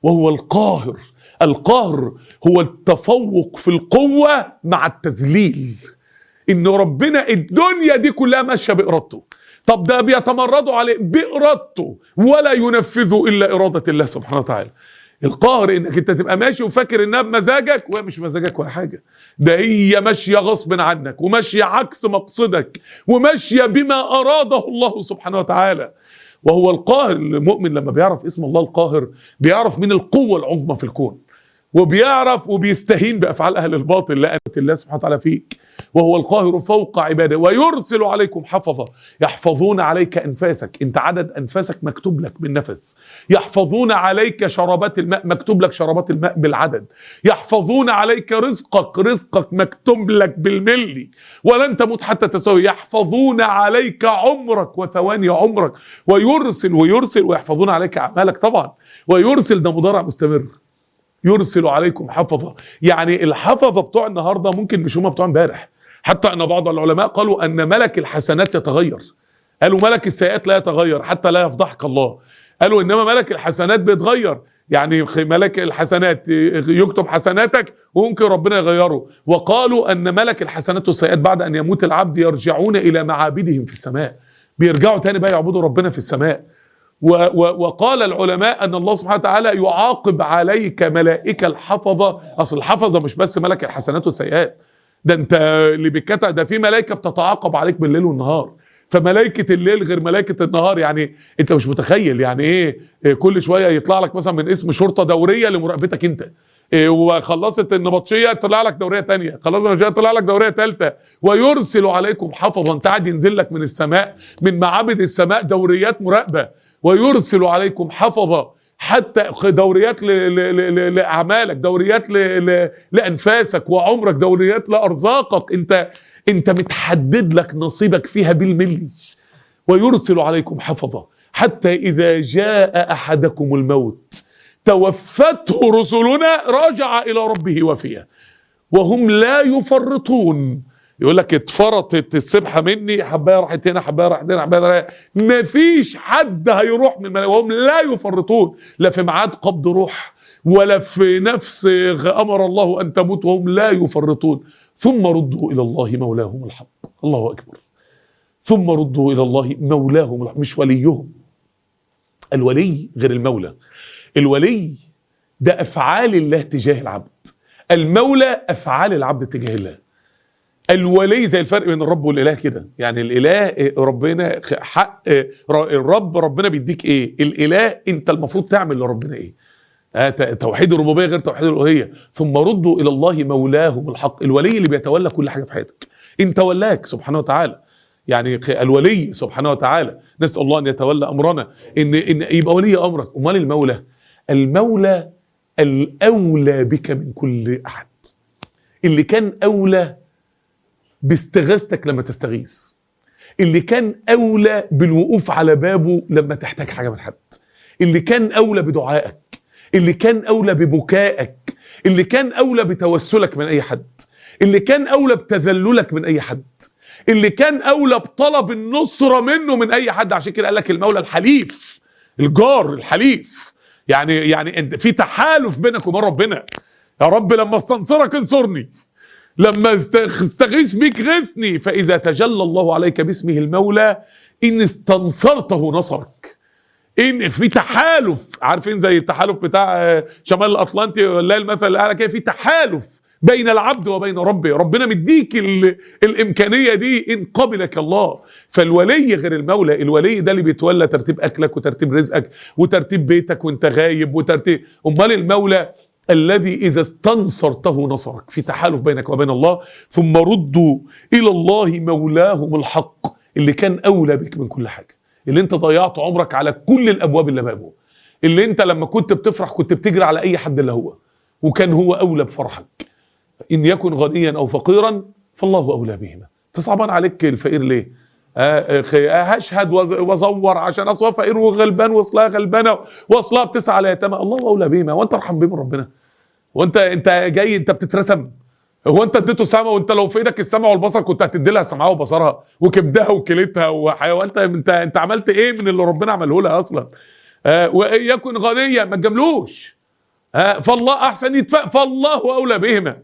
وهو القاهر. القهر هو التفوق في القوة مع التذليل، ان ربنا الدنيا دي كلها ماشية بإرادته، طب ده بيتمردوا عليه بإرادته ولا ينفذوا إلا إرادة الله سبحانه وتعالى. القهر انك انت تبقى ماشي وفاكر انها بمزاجك، وهي مش مزاجك ولا حاجة، ده هي ماشية غصب عنك وماشية عكس مقصدك وماشية بما أراده الله سبحانه وتعالى. وهو القاهر. المؤمن لما بيعرف اسم الله القاهر بيعرف من القوة العظمى في الكون، وبيعرف وبيستهين بأفعال أهل الباطل لأنة الله سبحانه وتعالى فيك. وهو القاهر فوق عباده ويرسل عليكم حفظة يحفظون عليك أنفاسك، انت عدد أنفاسك مكتوب لك بالنفس، يحفظون عليك شرابات الماء مكتوب لك شرابات الماء بالعدد، يحفظون عليك رزقك مكتوب لك بالملي ولن تموت حتى تساوي، يحفظون عليك عمرك وثواني عمرك، ويرسل ويحفظون عليك أعمالك طبعا. ويرسل ده مضارع مستمر، يرسل عليكم حفظة، يعني الحفظة بتوع النهاردة ممكن مش هم بتوع امبارح، حتى ان بعض العلماء قالوا ان ملك الحسنات يتغير، قالوا ملك السيئات لا يتغير حتى لا يفضحك الله، قالوا انما ملك الحسنات بيتغير، يعني ملك الحسنات يكتب حسناتك وممكن ربنا يغيره. وقالوا ان ملك الحسنات والسيئات بعد ان يموت العبد يرجعون الى معابدهم في السماء، بيرجعوا تاني بقى يعبدوا ربنا في السماء. وقال العلماء ان الله سبحانه وتعالى يعاقب عليك ملائكة الحفظة، اصل الحفظة مش بس ملك الحسنات والسيئات، ده انت اللي بيتكتب ده في ملائكة بتتعاقب عليك بالليل والنهار، فملائكة الليل غير ملائكة النهار، يعني انت مش متخيل يعني ايه كل شوية يطلع لك مثلا من اسم شرطة دورية لمراقبتك انت، وخلصت النبطشية طلع لك دورية تانية، خلصت النبطشية طلع لك دورية تالتة. ويرسل عليكم حفظا، انت قاعد ينزل لك من السماء من معابد السماء دوريات مراقبة، ويرسل عليكم حفظة، حتى دوريات لأعمالك، دوريات لأنفاسك وعمرك، دوريات لأرزاقك، انت متحدد لك نصيبك فيها بالملي. ويرسل عليكم حفظة حتى إذا جاء أحدكم الموت توفته رسلنا رجع إلى ربه وفيا وهم لا يفرطون. يقول لك اتفرطت السبحة مني، حبايه راحت هنا، حبايه راحت هنا، حبايه راحت هنا، مفيش حد هيروح من وهم لا يفرطون، لا في ميعاد قبض روح ولا في نفس امر الله ان تموت، وهم لا يفرطون. ثم ردوا الى الله مولاهم الحق. الله اكبر. ثم ردوا الى الله مولاهم الحق، مش وليهم. الولي غير المولى. الولي ده افعال الله تجاه العبد، المولى افعال العبد تجاه الله. الولي زي الفرق بين الرب والاله كده، يعني الاله ربنا حق الرب ربنا بيديك ايه، الاله انت المفروض تعمل لربنا ايه. توحيد الربوبيه غير توحيد الالوهيه. ثم ردوا الى الله مولاهم الحق. الولي اللي بيتولى كل حاجه في حياتك، انت ولاك سبحانه وتعالى، يعني الولي سبحانه وتعالى نسال الله ان يتولى امرنا، ان يبقى ولي امرك. امال المولى؟ المولى الاولى بك من كل احد، اللي كان اولى باستغاثتك لما تستغيث، اللي كان أولى بالوقوف على بابه لما تحتاج حاجة من حد، اللي كان أولى بدعائك، اللي كان أولى ببكائك، اللي كان أولى بتوسلك من أي حد، اللي كان أولى بتذللك من أي حد، اللي كان أولى بطلب النصرة منه من أي حد. عشان كده قال لك المولى الحليف، الجار الحليف، يعني في تحالف بينك وبين ربنا. يا رب لما استنصرك انصرني، لما استغيث بك غثني، فإذا تجلى الله عليك باسمه المولى إن استنصرته نصرك. إن في تحالف، عارفين زي التحالف بتاع شمال الأطلنطي ولا المثل الأعلى كده، في تحالف بين العبد وبين ربه، ربنا مديك الإمكانية دي إن قبلك الله. فالولي غير المولى. الولي ده اللي بيتولى ترتيب أكلك وترتيب رزقك وترتيب بيتك وانت غايب وترتيب. أمال المولى الذي إذا استنصرته نصرك، في تحالف بينك وبين الله. ثم ردوا إلى الله مولاهم الحق، اللي كان أولى بك من كل حاجة، اللي انت ضيعت عمرك على كل الأبواب اللي بابه، اللي انت لما كنت بتفرح كنت بتجري على أي حد اللي هو، وكان هو أولى بفرحك. إن يكن غنيا أو فقيرا فالله أولى بهما. تصعبان عليك الفقير ليه؟ هشهد وازور عشان اصلا فقير وغلبان واصلها غلبانه واصلها بتسعى على يتامى. الله اولى بهما. وانت ارحم بهم ربنا؟ وانت جاي انت بتترسم؟ هو انت اديته سمع؟ وانت لو في ايدك السمع والبصر كنت هتدي لها سمعها وبصرها وكبدها وكلتها وحيوانات. انت عملت ايه من اللي ربنا عمله لها اصلا؟ وان يكن غنيا ما تجاملوش، فالله احسن يدفع، فالله اولى بهما.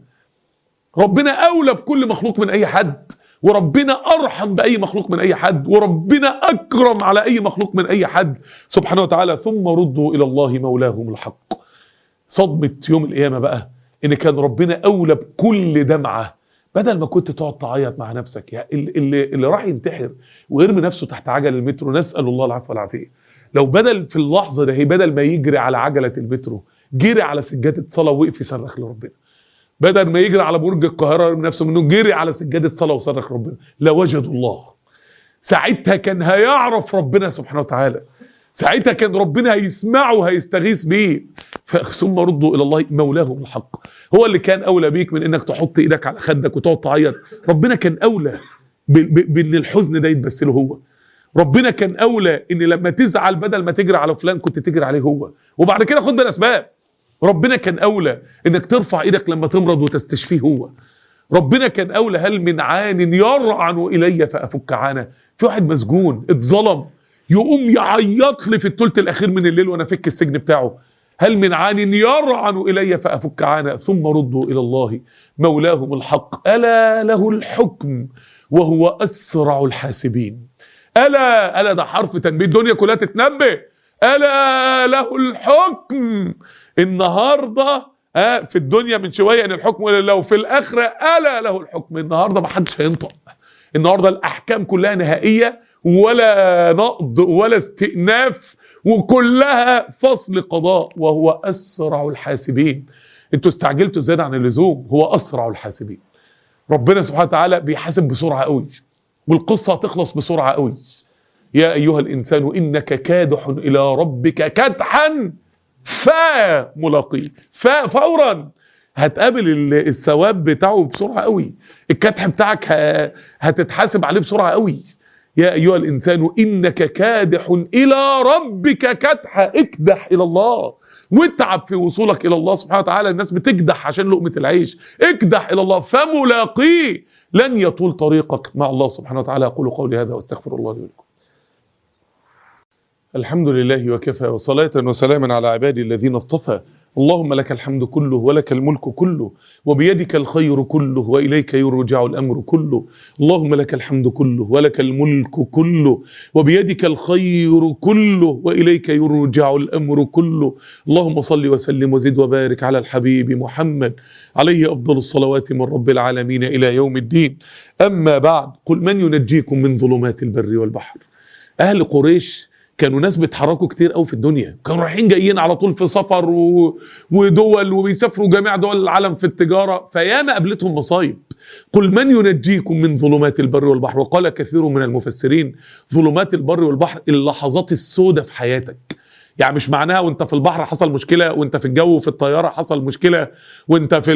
ربنا اولى بكل مخلوق من اي حد، وربنا ارحم باي مخلوق من اي حد، وربنا اكرم على اي مخلوق من اي حد سبحانه وتعالى. ثم ردوا الى الله مولاهم الحق. صدمة يوم القيامة بقى ان كان ربنا اولى بكل دمعة. بدل ما كنت تقعد تعيط مع نفسك، يعني اللي راح ينتحر ويرمي نفسه تحت عجل المترو، نسأل الله العفو والعافية، لو بدل في اللحظة ده بدل ما يجري على عجلة المترو جري على سجادة صلاة ووقف يصرخ لربنا، بدل ما يجري على برج القاهرة يرمي نفسه منه جري على سجادة صلاة وصرخ ربنا، لوجدوا الله. ساعتها كان هيعرف ربنا سبحانه وتعالى، ساعتها كان ربنا هيسمعه وهيستغيث بيه. ثم ردوا الى الله مولاهم الحق. هو اللي كان اولى بيك من انك تحط ايدك على خدك وتقعد تعيط. ربنا كان اولى بان الحزن ده يتبسله هو. ربنا كان اولى ان لما تزعل بدل ما تجري على فلان كنت تجري عليه هو، وبعد كده خد بالاسباب. ربنا كان اولى انك ترفع ايدك لما تمرض وتستشفيه هو. ربنا كان اولى. هل من عان يرعن الي فافك عنه. في واحد مسجون اتظلم يقوم يعيط لي في الثلث الاخير من الليل وانا فك السجن بتاعه. هل من عان يرعن الي فافك عنه. ثم ردوا الى الله مولاهم الحق الا له الحكم وهو اسرع الحاسبين. الا ده حرف تنبيه، الدنيا كلها تتنبه. الا له الحكم. النهارده في الدنيا من شويه ان الحكم لله، وفي الاخره الا له الحكم. النهارده ما حدش هينطق. النهارده الاحكام كلها نهائيه، ولا نقض ولا استئناف، وكلها فصل قضاء. وهو اسرع الحاسبين. انتوا استعجلتوا زيادة عن اللزوم، هو اسرع الحاسبين. ربنا سبحانه وتعالى بيحاسب بسرعه قوي، والقصه هتخلص بسرعه قوي. يا ايها الانسان انك كادح الى ربك كدحا فملاقيه. فورا هتقابل الثواب بتاعه بسرعه قوي. الكدح بتاعك هتتحاسب عليه بسرعه قوي. يا ايها الانسان انك كادح الى ربك كدحا. اكدح الى الله واتعب في وصولك الى الله سبحانه وتعالى. الناس بتكدح عشان لقمه العيش. اكدح الى الله فملاقيه. لن يطول طريقك مع الله سبحانه وتعالى. اقول قولي هذا واستغفر الله لي ولكم. الحمد لله وكفى، وصلاة وسلاما على عبادي الذين اصطفى. اللهم لك الحمد كله ولك الملك كله وبيدك الخير كله وإليك يرجع الأمر كله. اللهم لك الحمد كله ولك الملك كله وبيدك الخير كله وإليك يرجع الأمر كله. اللهم صل وسلم وزد وبارك على الحبيب محمد عليه أفضل الصلوات من رب العالمين إلى يوم الدين. أما بعد، قل من ينجيكم من ظلمات البر والبحر. أهل قريش كانوا ناس بيتحركوا كتير قوي في الدنيا، كانوا رايحين جايين على طول في سفر ودول، وبيسافروا جميع دول العالم في التجارة، فياما قابلتهم مصايب. قل من ينجيكم من ظلمات البر والبحر. وقال كثير من المفسرين ظلمات البر والبحر اللحظات السوداء في حياتك. يعني مش معناها وانت في البحر حصل مشكلة، وانت في الجو في الطيارة حصل مشكلة، وانت في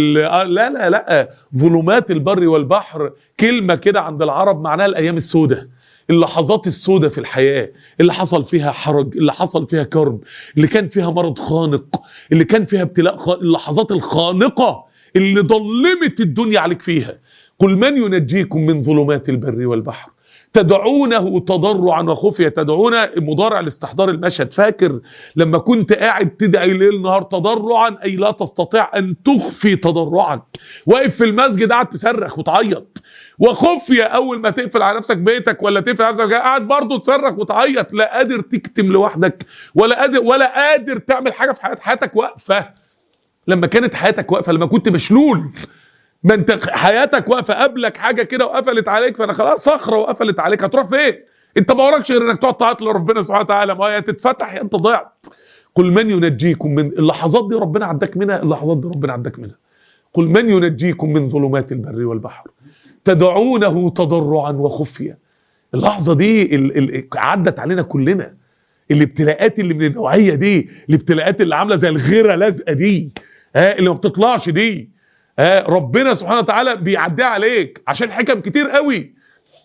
لا ظلمات البر والبحر كلمة كده عند العرب معناها الأيام السوداء، اللحظات السوداء في الحياة، اللي حصل فيها حرج، اللي حصل فيها كرب، اللي كان فيها مرض خانق، اللي كان فيها ابتلاء اللحظات الخانقة اللي ضلمت الدنيا عليك فيها. قل من ينجيكم من ظلمات البر والبحر تدعونه تضرعا وخفية. تدعونه مضارع لاستحضار المشهد. فاكر لما كنت قاعد تدعي ليل نهار تضرعا، أي لا تستطيع أن تخفي تضرعك، واقف في المسجد قاعد تصرخ وتعيط، وخفية أول ما تقفل على نفسك بيتك ولا تقفل على نفسك قاعد برضه تصرخ وتعيط، لا قادر تكتم لوحدك ولا قادر تعمل حاجة في حياتك واقفة. لما كانت حياتك واقفة، لما كنت مشلول، ما انت حياتك واقفه، قبلك حاجه كده وقفلت عليك، فانا خلاص صخره وقفلت عليك، هتروح فين؟ انت ما وراكش غير انك تقعد تعيط لربنا سبحانه وتعالى، ما هي تتفتح يا انت ضعت. قل من ينجيكم من اللحظات دي ربنا عداك منها، اللحظات دي ربنا عداك منها. قل من ينجيكم من ظلمات البر والبحر تدعونه تضرعا وخفيه. اللحظه دي اللي عدت علينا كلنا، الابتلاءات اللي من النوعيه دي، الابتلاءات اللي عامله زي الغيره لازقه دي، اللي ما بتطلعش دي، ربنا سبحانه وتعالى بيعديها عليك عشان حكم كتير قوي.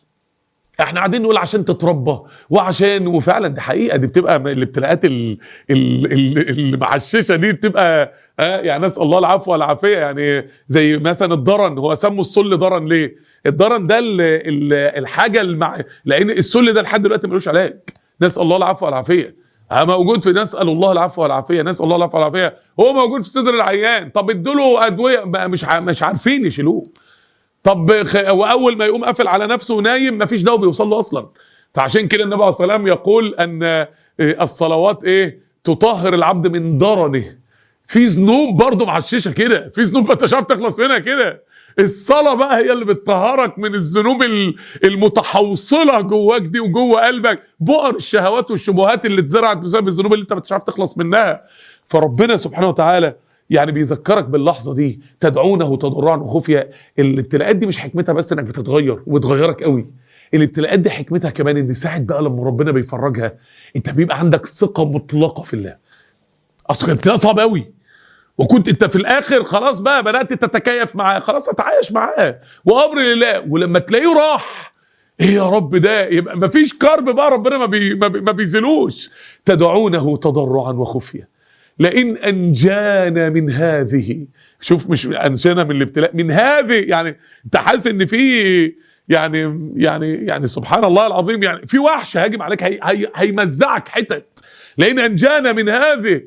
احنا قاعدين نقول عشان تتربى وعشان، وفعلا دي حقيقه، دي بتبقى الابتلاءات المعششه دي بتبقى يعني نسال الله العفو والعافيه. يعني زي مثلا الضرن، هو سموا السل ضرن ليه؟ الضرن ده الحاجه لان السل ده لحد دلوقتي ملوش علاج، نسال الله العفو والعافيه. موجود في، نسأل الله العفو والعافية، نسأل الله العفو والعافية، هو موجود في صدر العيان. طب ادوا له أدوية مش عارفين يشيلوه. طب وأول ما يقوم قافل على نفسه ونايم مفيش دواء بيوصل له أصلا. فعشان كده النبي عليه الصلاة والسلام يقول أن الصلوات تطهر العبد من درنه. في ذنوب برضه معششه كده، في ذنوب انت مش عارف تخلص منها كده. الصلاه بقى هي اللي بتطهرك من الذنوب المتحوصله جواك دي وجوه قلبك، بؤر الشهوات والشبهات اللي اتزرعت بسبب الذنوب اللي انت مش عارف تخلص منها. فربنا سبحانه وتعالى يعني بيذكرك باللحظه دي، تدعونه تضرعا وخفيا. الابتلاءات دي مش حكمتها بس انك بتتغير وبتغيرك قوي، الابتلاءات دي حكمتها كمان ان ساعه بقى لما ربنا بيفرجها انت بيبقى عندك ثقه مطلقه في الله. اصل كان ابتلاء صعب قوي، وكنت انت في الاخر خلاص بقى بدات تتكيف معاه، خلاص اتعايش معاه وامر لله. ولما تلاقيه راح، ايه يا رب ده، يبقى مفيش كرب بقى ربنا ما بيزلوش. تدعونه تضرعا وخفيا لئن انجانا من هذه. شوف، مش انجانا من الابتلاء، من هذه. يعني انت حاسس ان في يعني سبحان الله العظيم، يعني في وحش هاجم عليك هيمزعك حتت. لئن انجانا من هذه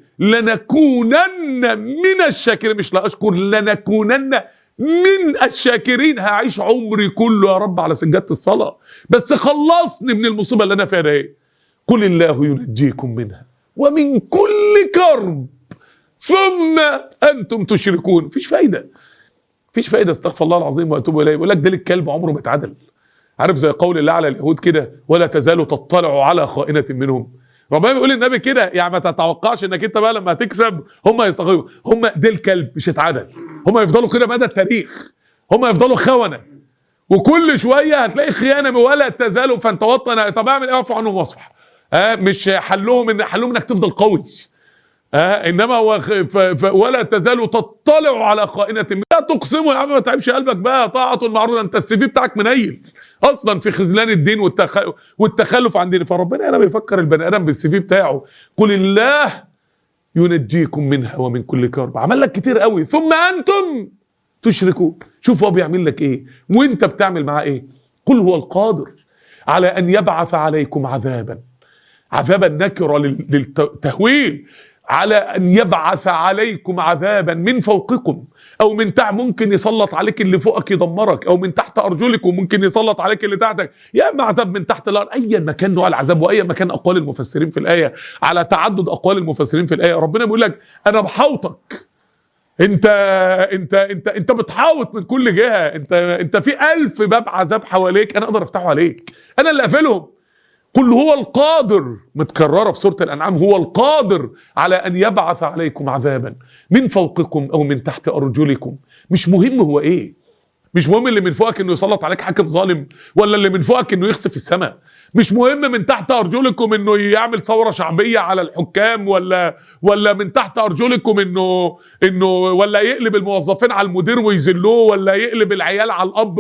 لنكونن من الشاكرين، مش لا اشكر، لنكونن من الشاكرين. هعيش عمري كله يا رب على سجادة الصلاة، بس خلصني من المصيبة اللي انا فيها دي. قل الله ينجيكم منها ومن كل كرب ثم انتم تشركون. مفيش فايدة، مفيش فايدة. استغفر الله العظيم واتوب اليه. بيقول لك ده الكلب عمره ما اتعدل. عارف زي قول الله على اليهود كده، ولا تزال تطلع على خائنة منهم. ربنا بيقول للنبي كده، يعني ما تتوقعش انك انت بقى لما هتكسب هم يستغيروا. هم ده الكلب مش هيتعدل، هم يفضلوا كده مدى التاريخ، هم يفضلوا خونة، وكل شويه هتلاقي خيانه. ولا تزالوا، فانت وطن. طب اعمل ايه؟ اعفو عنهم واصفح. مش حلهم انك تفضل قوي. انما هو ولا تزالوا تطلع على خائنة. لا تقسموا يا عم، ما تعبش قلبك بقى. طاعة المعروضة، انت السي في بتاعك منيل اصلا في خذلان الدين والتخلف عن دين. فربنا هنا بيفكر البني ادم بالسي في بتاعه. قل الله ينجيكم منها ومن كل كرب. عمل لك كتير قوي ثم انتم تشركون. شوف هو بيعمل لك ايه وانت بتعمل معاه ايه. قل هو القادر على ان يبعث عليكم عذابا نكرة للتهويل، على أن يبعث عليكم عذابا من فوقكم أو من تحت. ممكن يسلط عليك اللي فوقك يدمرك، أو من تحت أرجلكم ممكن يسلط عليك اللي تحتك، يا إما عذاب من تحت الأرض. أيا مكان نوع العذاب وأيا مكان أقوال المفسرين في الآية، على تعدد أقوال المفسرين في الآية. ربنا بيقول لك أنا بحوطك، انت بتحاوط من كل جهة. انت في 1000 باب عذاب حواليك أنا أقدر أفتحه عليك، أنا اللي أقفلهم. قل هو القادر، متكررة في سورة الأنعام، هو القادر على أن يبعث عليكم عذابا من فوقكم أو من تحت أرجلكم. مش مهم هو إيه، مش مهم اللي من فوقك انه يسلط عليك حاكم ظالم، ولا اللي من فوقك انه يخسف السماء. مش مهم من تحت ارجلكم انه يعمل ثوره شعبيه على الحكام، ولا من تحت ارجلكم انه ولا يقلب الموظفين على المدير ويذلوه، ولا يقلب العيال على الاب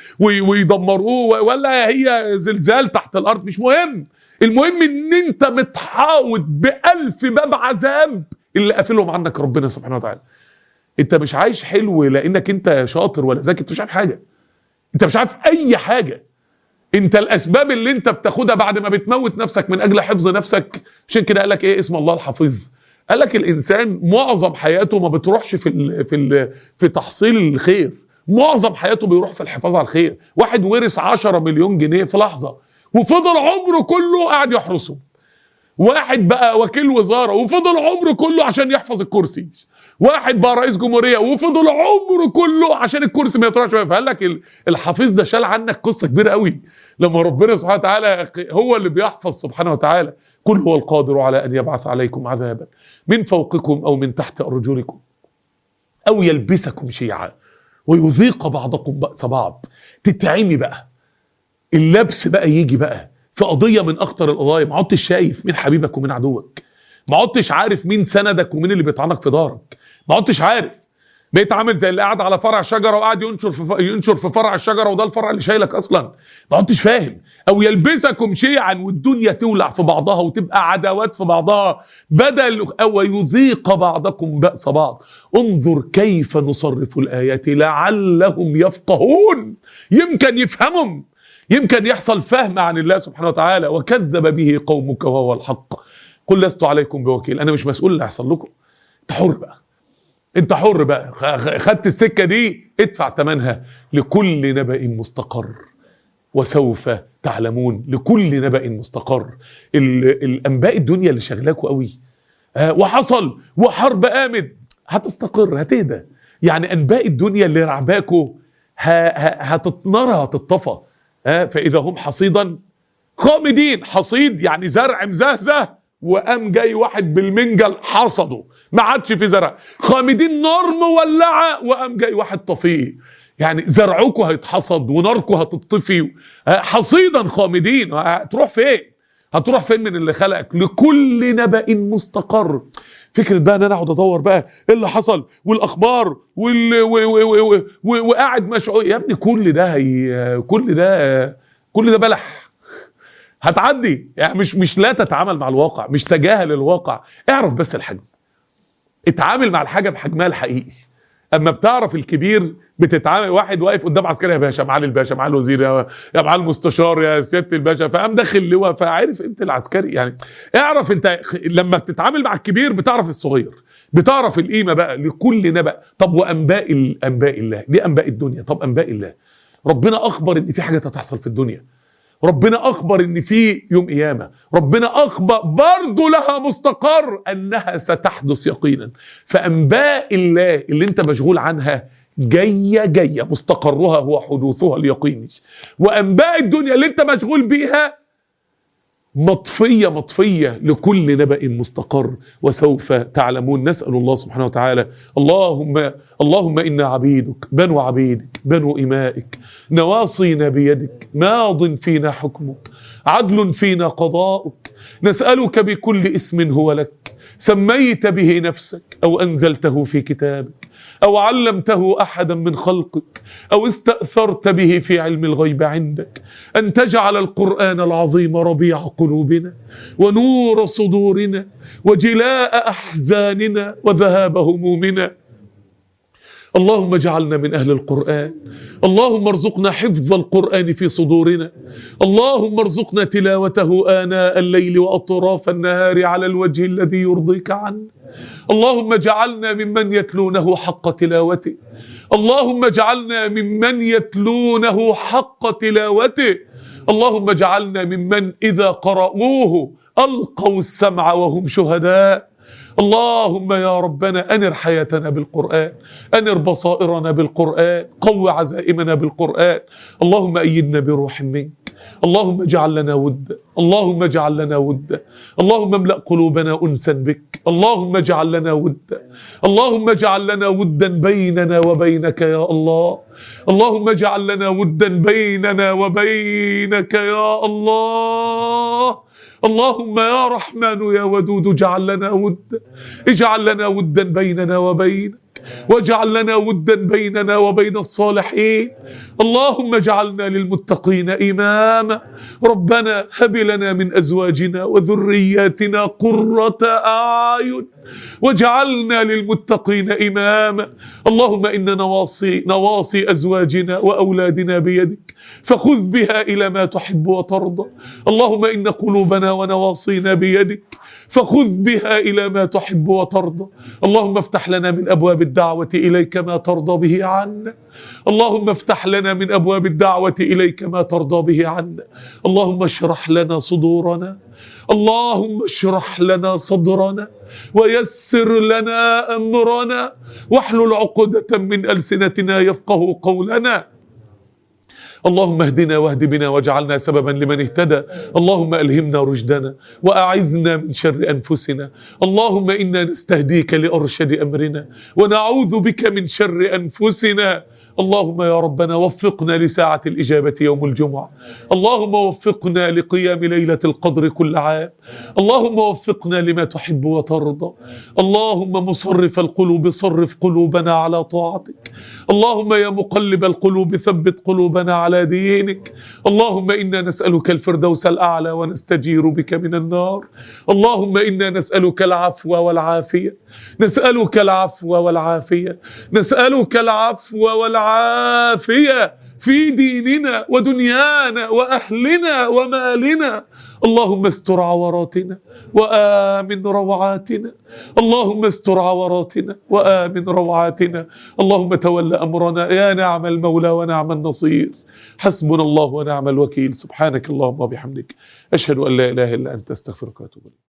ويدمروه، ولا هي زلزال تحت الارض. مش مهم. المهم ان انت متحاوط ب1000 باب عذاب اللي قافلهم عنك ربنا سبحانه وتعالى. انت مش عايش حلو لانك انت شاطر ولا ذكي، انت مش عارف حاجه، انت مش عارف اي حاجه. انت الاسباب اللي انت بتاخدها بعد ما بتموت نفسك من اجل حفظ نفسك. عشان كده قال لك ايه اسم الله الحفيظ. قال لك الانسان معظم حياته ما بتروحش في تحصيل الخير، معظم حياته بيروح في الحفاظ على الخير. واحد ورث 10 مليون جنيه في لحظه وفضل عمره كله قاعد يحرسه. واحد بقى وكيل وزاره وفضل عمره كله عشان يحفظ الكرسي. واحد بقى رئيس جمهوريه وفضل عمره كله عشان الكرسي ما يطلعش. فقال لك الحفيظ ده شال عنك قصه كبيره قوي لما ربنا سبحانه وتعالى هو اللي بيحفظ سبحانه وتعالى. قل هو القادر على ان يبعث عليكم عذابا من فوقكم او من تحت ارجلكم او يلبسكم شيعا ويذيق بعضكم بأس بعض. تتعمي بقى اللبس بقى، يجي بقى في قضيه من اخطر القضايا. ما عدتش شايف مين حبيبك ومين عدوك، ما عدتش عارف مين سندك ومين اللي بيطعنك في دارك، ما عدتش عارف. بقيت عامل زي اللي قاعد على فرع شجره وقاعد ينشر في فرع الشجره وده الفرع اللي شايلك اصلا. ما عدتش فاهم. او يلبسكم شيعا والدنيا تولع في بعضها وتبقى عداوات في بعضها، بدل او يذيق بعضكم بأس بعض. انظر كيف نصرف الايات لعلهم يفقهون. يمكن يفهمهم، يمكن يحصل فهم عن الله سبحانه وتعالى. وكذب به قومك وهو الحق قل لست عليكم بوكيل، انا مش مسؤول اللي هيحصل لكم، انت حر بقى، انت حر بقى، خدت السكه دي ادفع ثمنها. لكل نبأ مستقر وسوف تعلمون. لكل نبأ مستقر. الانباء الدنيا اللي شغلاكوا قوي وحصل وحرب قامت، هتستقر، هتهدى. يعني انباء الدنيا اللي رعباكوا هتتنرى، هتطفى. فاذا هم حصيدا خامدين. حصيد يعني زرع مزهزه وقام جاي واحد بالمنجل حصده، ما عادش في زرع. خامدين نار مولعه وقام جاي واحد طفيه. يعني زرعكم هيتحصد وناركم هتطفي. حصيدا خامدين. هتروح فين؟ هتروح فين من اللي خلقك؟ لكل نبأ مستقر. فكرة بقى ان انا اقعد ادور بقى ايه اللي حصل والاخبار وقاعد مشعور يا ابني، كل ده بلح، هتعدي. يعني مش لا تتعامل مع الواقع، مش تجاهل الواقع، اعرف بس الحجم، اتعامل مع الحاجه بحجمها الحقيقي. اما بتعرف الكبير بتتعامل. واحد واقف قدام عسكري، يا باشا، معالي الباشا، معالي الوزير، يا معالي المستشار، يا سياده الباشا، فقام داخل لواء، فعارف انت العسكري. يعني اعرف انت لما بتتعامل مع الكبير بتعرف الصغير، بتعرف القيمه بقى. لكل نبأ. طب وانباء الله دي انباء الدنيا. طب انباء الله، ربنا اخبر ان في حاجات هتحصل في الدنيا، ربنا اخبر ان في يوم قيامه، ربنا اخبر برضه لها مستقر انها ستحدث يقينا. فانباء الله اللي انت مشغول عنها جايه مستقرها هو حدوثها اليقيني. وانباء الدنيا اللي انت مشغول بيها مطفيه. لكل نبأ مستقر وسوف تعلمون. نسأل الله سبحانه وتعالى اللهم إنا عبيدك بنو عبيدك بنو إمائك، نواصينا بيدك، ماض فينا حكمك، عدل فينا قضاؤك. نسألك بكل اسم هو لك سميت به نفسك أو أنزلته في كتابك أو علمته أحدا من خلقك أو استأثرت به في علم الغيب عندك، أن تجعل القرآن العظيم ربيع قلوبنا ونور صدورنا وجلاء أحزاننا وذهاب همومنا. اللهم اجعلنا من أهل القرآن. اللهم ارزقنا حفظ القرآن في صدورنا. اللهم ارزقنا تلاوته آناء الليل وأطراف النهار على الوجه الذي يرضيك عنا. اللهم اجعلنا ممن يتلونه حق تلاوته. اللهم اجعلنا ممن يتلونه حق تلاوته. اللهم اجعلنا ممن إذا قرأوه ألقوا السمع وهم شهداء. اللهم يا ربنا أنر حياتنا بالقرآن، أنر بصائرنا بالقرآن، قو عزائمنا بالقرآن. اللهم أيدنا بروح منك. اللهم اجعل لنا ودا، اللهم اجعل لنا ودا، اللهم املأ قلوبنا أنسا بك. اللهم اجعل لنا ودا، اللهم اجعل لنا ودا بيننا وبينك يا الله. اللهم اجعل لنا ودا بيننا وبينك يا الله. اللهم يا رحمن يا ودود اجعل لنا ودا، اجعل لنا ودا بيننا وبينك، واجعل لنا ودا بيننا وبين الصالحين. اللهم اجعلنا للمتقين إماما. ربنا هب لنا من أزواجنا وذرياتنا قرة أعين واجعلنا للمتقين إماما. اللهم إن نواصي أزواجنا وأولادنا بيدك، فخذ بها إلى ما تحب وترضى. اللهم إن قلوبنا ونواصينا بيدك، فخذ بها إلى ما تحب وترضى. اللهم افتح لنا من أبواب الدعوة إليك ما ترضى به عنا. اللهم افتح لنا من أبواب الدعوة إليك ما ترضى به عنا. اللهم اشرح لنا صدورنا، اللهم اشرح لنا صدرنا ويسر لنا أمرنا واحلل عقدة من ألسنتنا يفقه قولنا. اللهم اهدنا واهد بنا واجعلنا سببا لمن اهتدى. اللهم ألهمنا رشدنا وأعذنا من شر أنفسنا. اللهم إنا نستهديك لأرشد أمرنا ونعوذ بك من شر أنفسنا. اللهم يا ربنا وفقنا لساعة الإجابة يوم الجمعة. اللهم وفقنا لقيام ليلة القدر كل عام. اللهم وفقنا لما تحب وترضى. اللهم مصرف القلوب صرف قلوبنا على طاعتك. اللهم يا مقلب القلوب ثبت قلوبنا على دينك. اللهم إنا نسألك الفردوس الأعلى ونستجير بك من النار. اللهم إنا نسألك العفو والعافية، نسألك العفو والعافية، نسألك العفو والعافية في ديننا ودنيانا وأهلنا ومالنا. اللهم استر عوراتنا وآمن روعاتنا. اللهم استر عوراتنا وآمن روعاتنا. اللهم تول أمرنا، يا نعم المولى ونعم النصير. حسبنا الله ونعم الوكيل. سبحانك اللهم وبحمدك، أشهد أن لا إله إلا أنت، أستغفرك وأتوب إليك.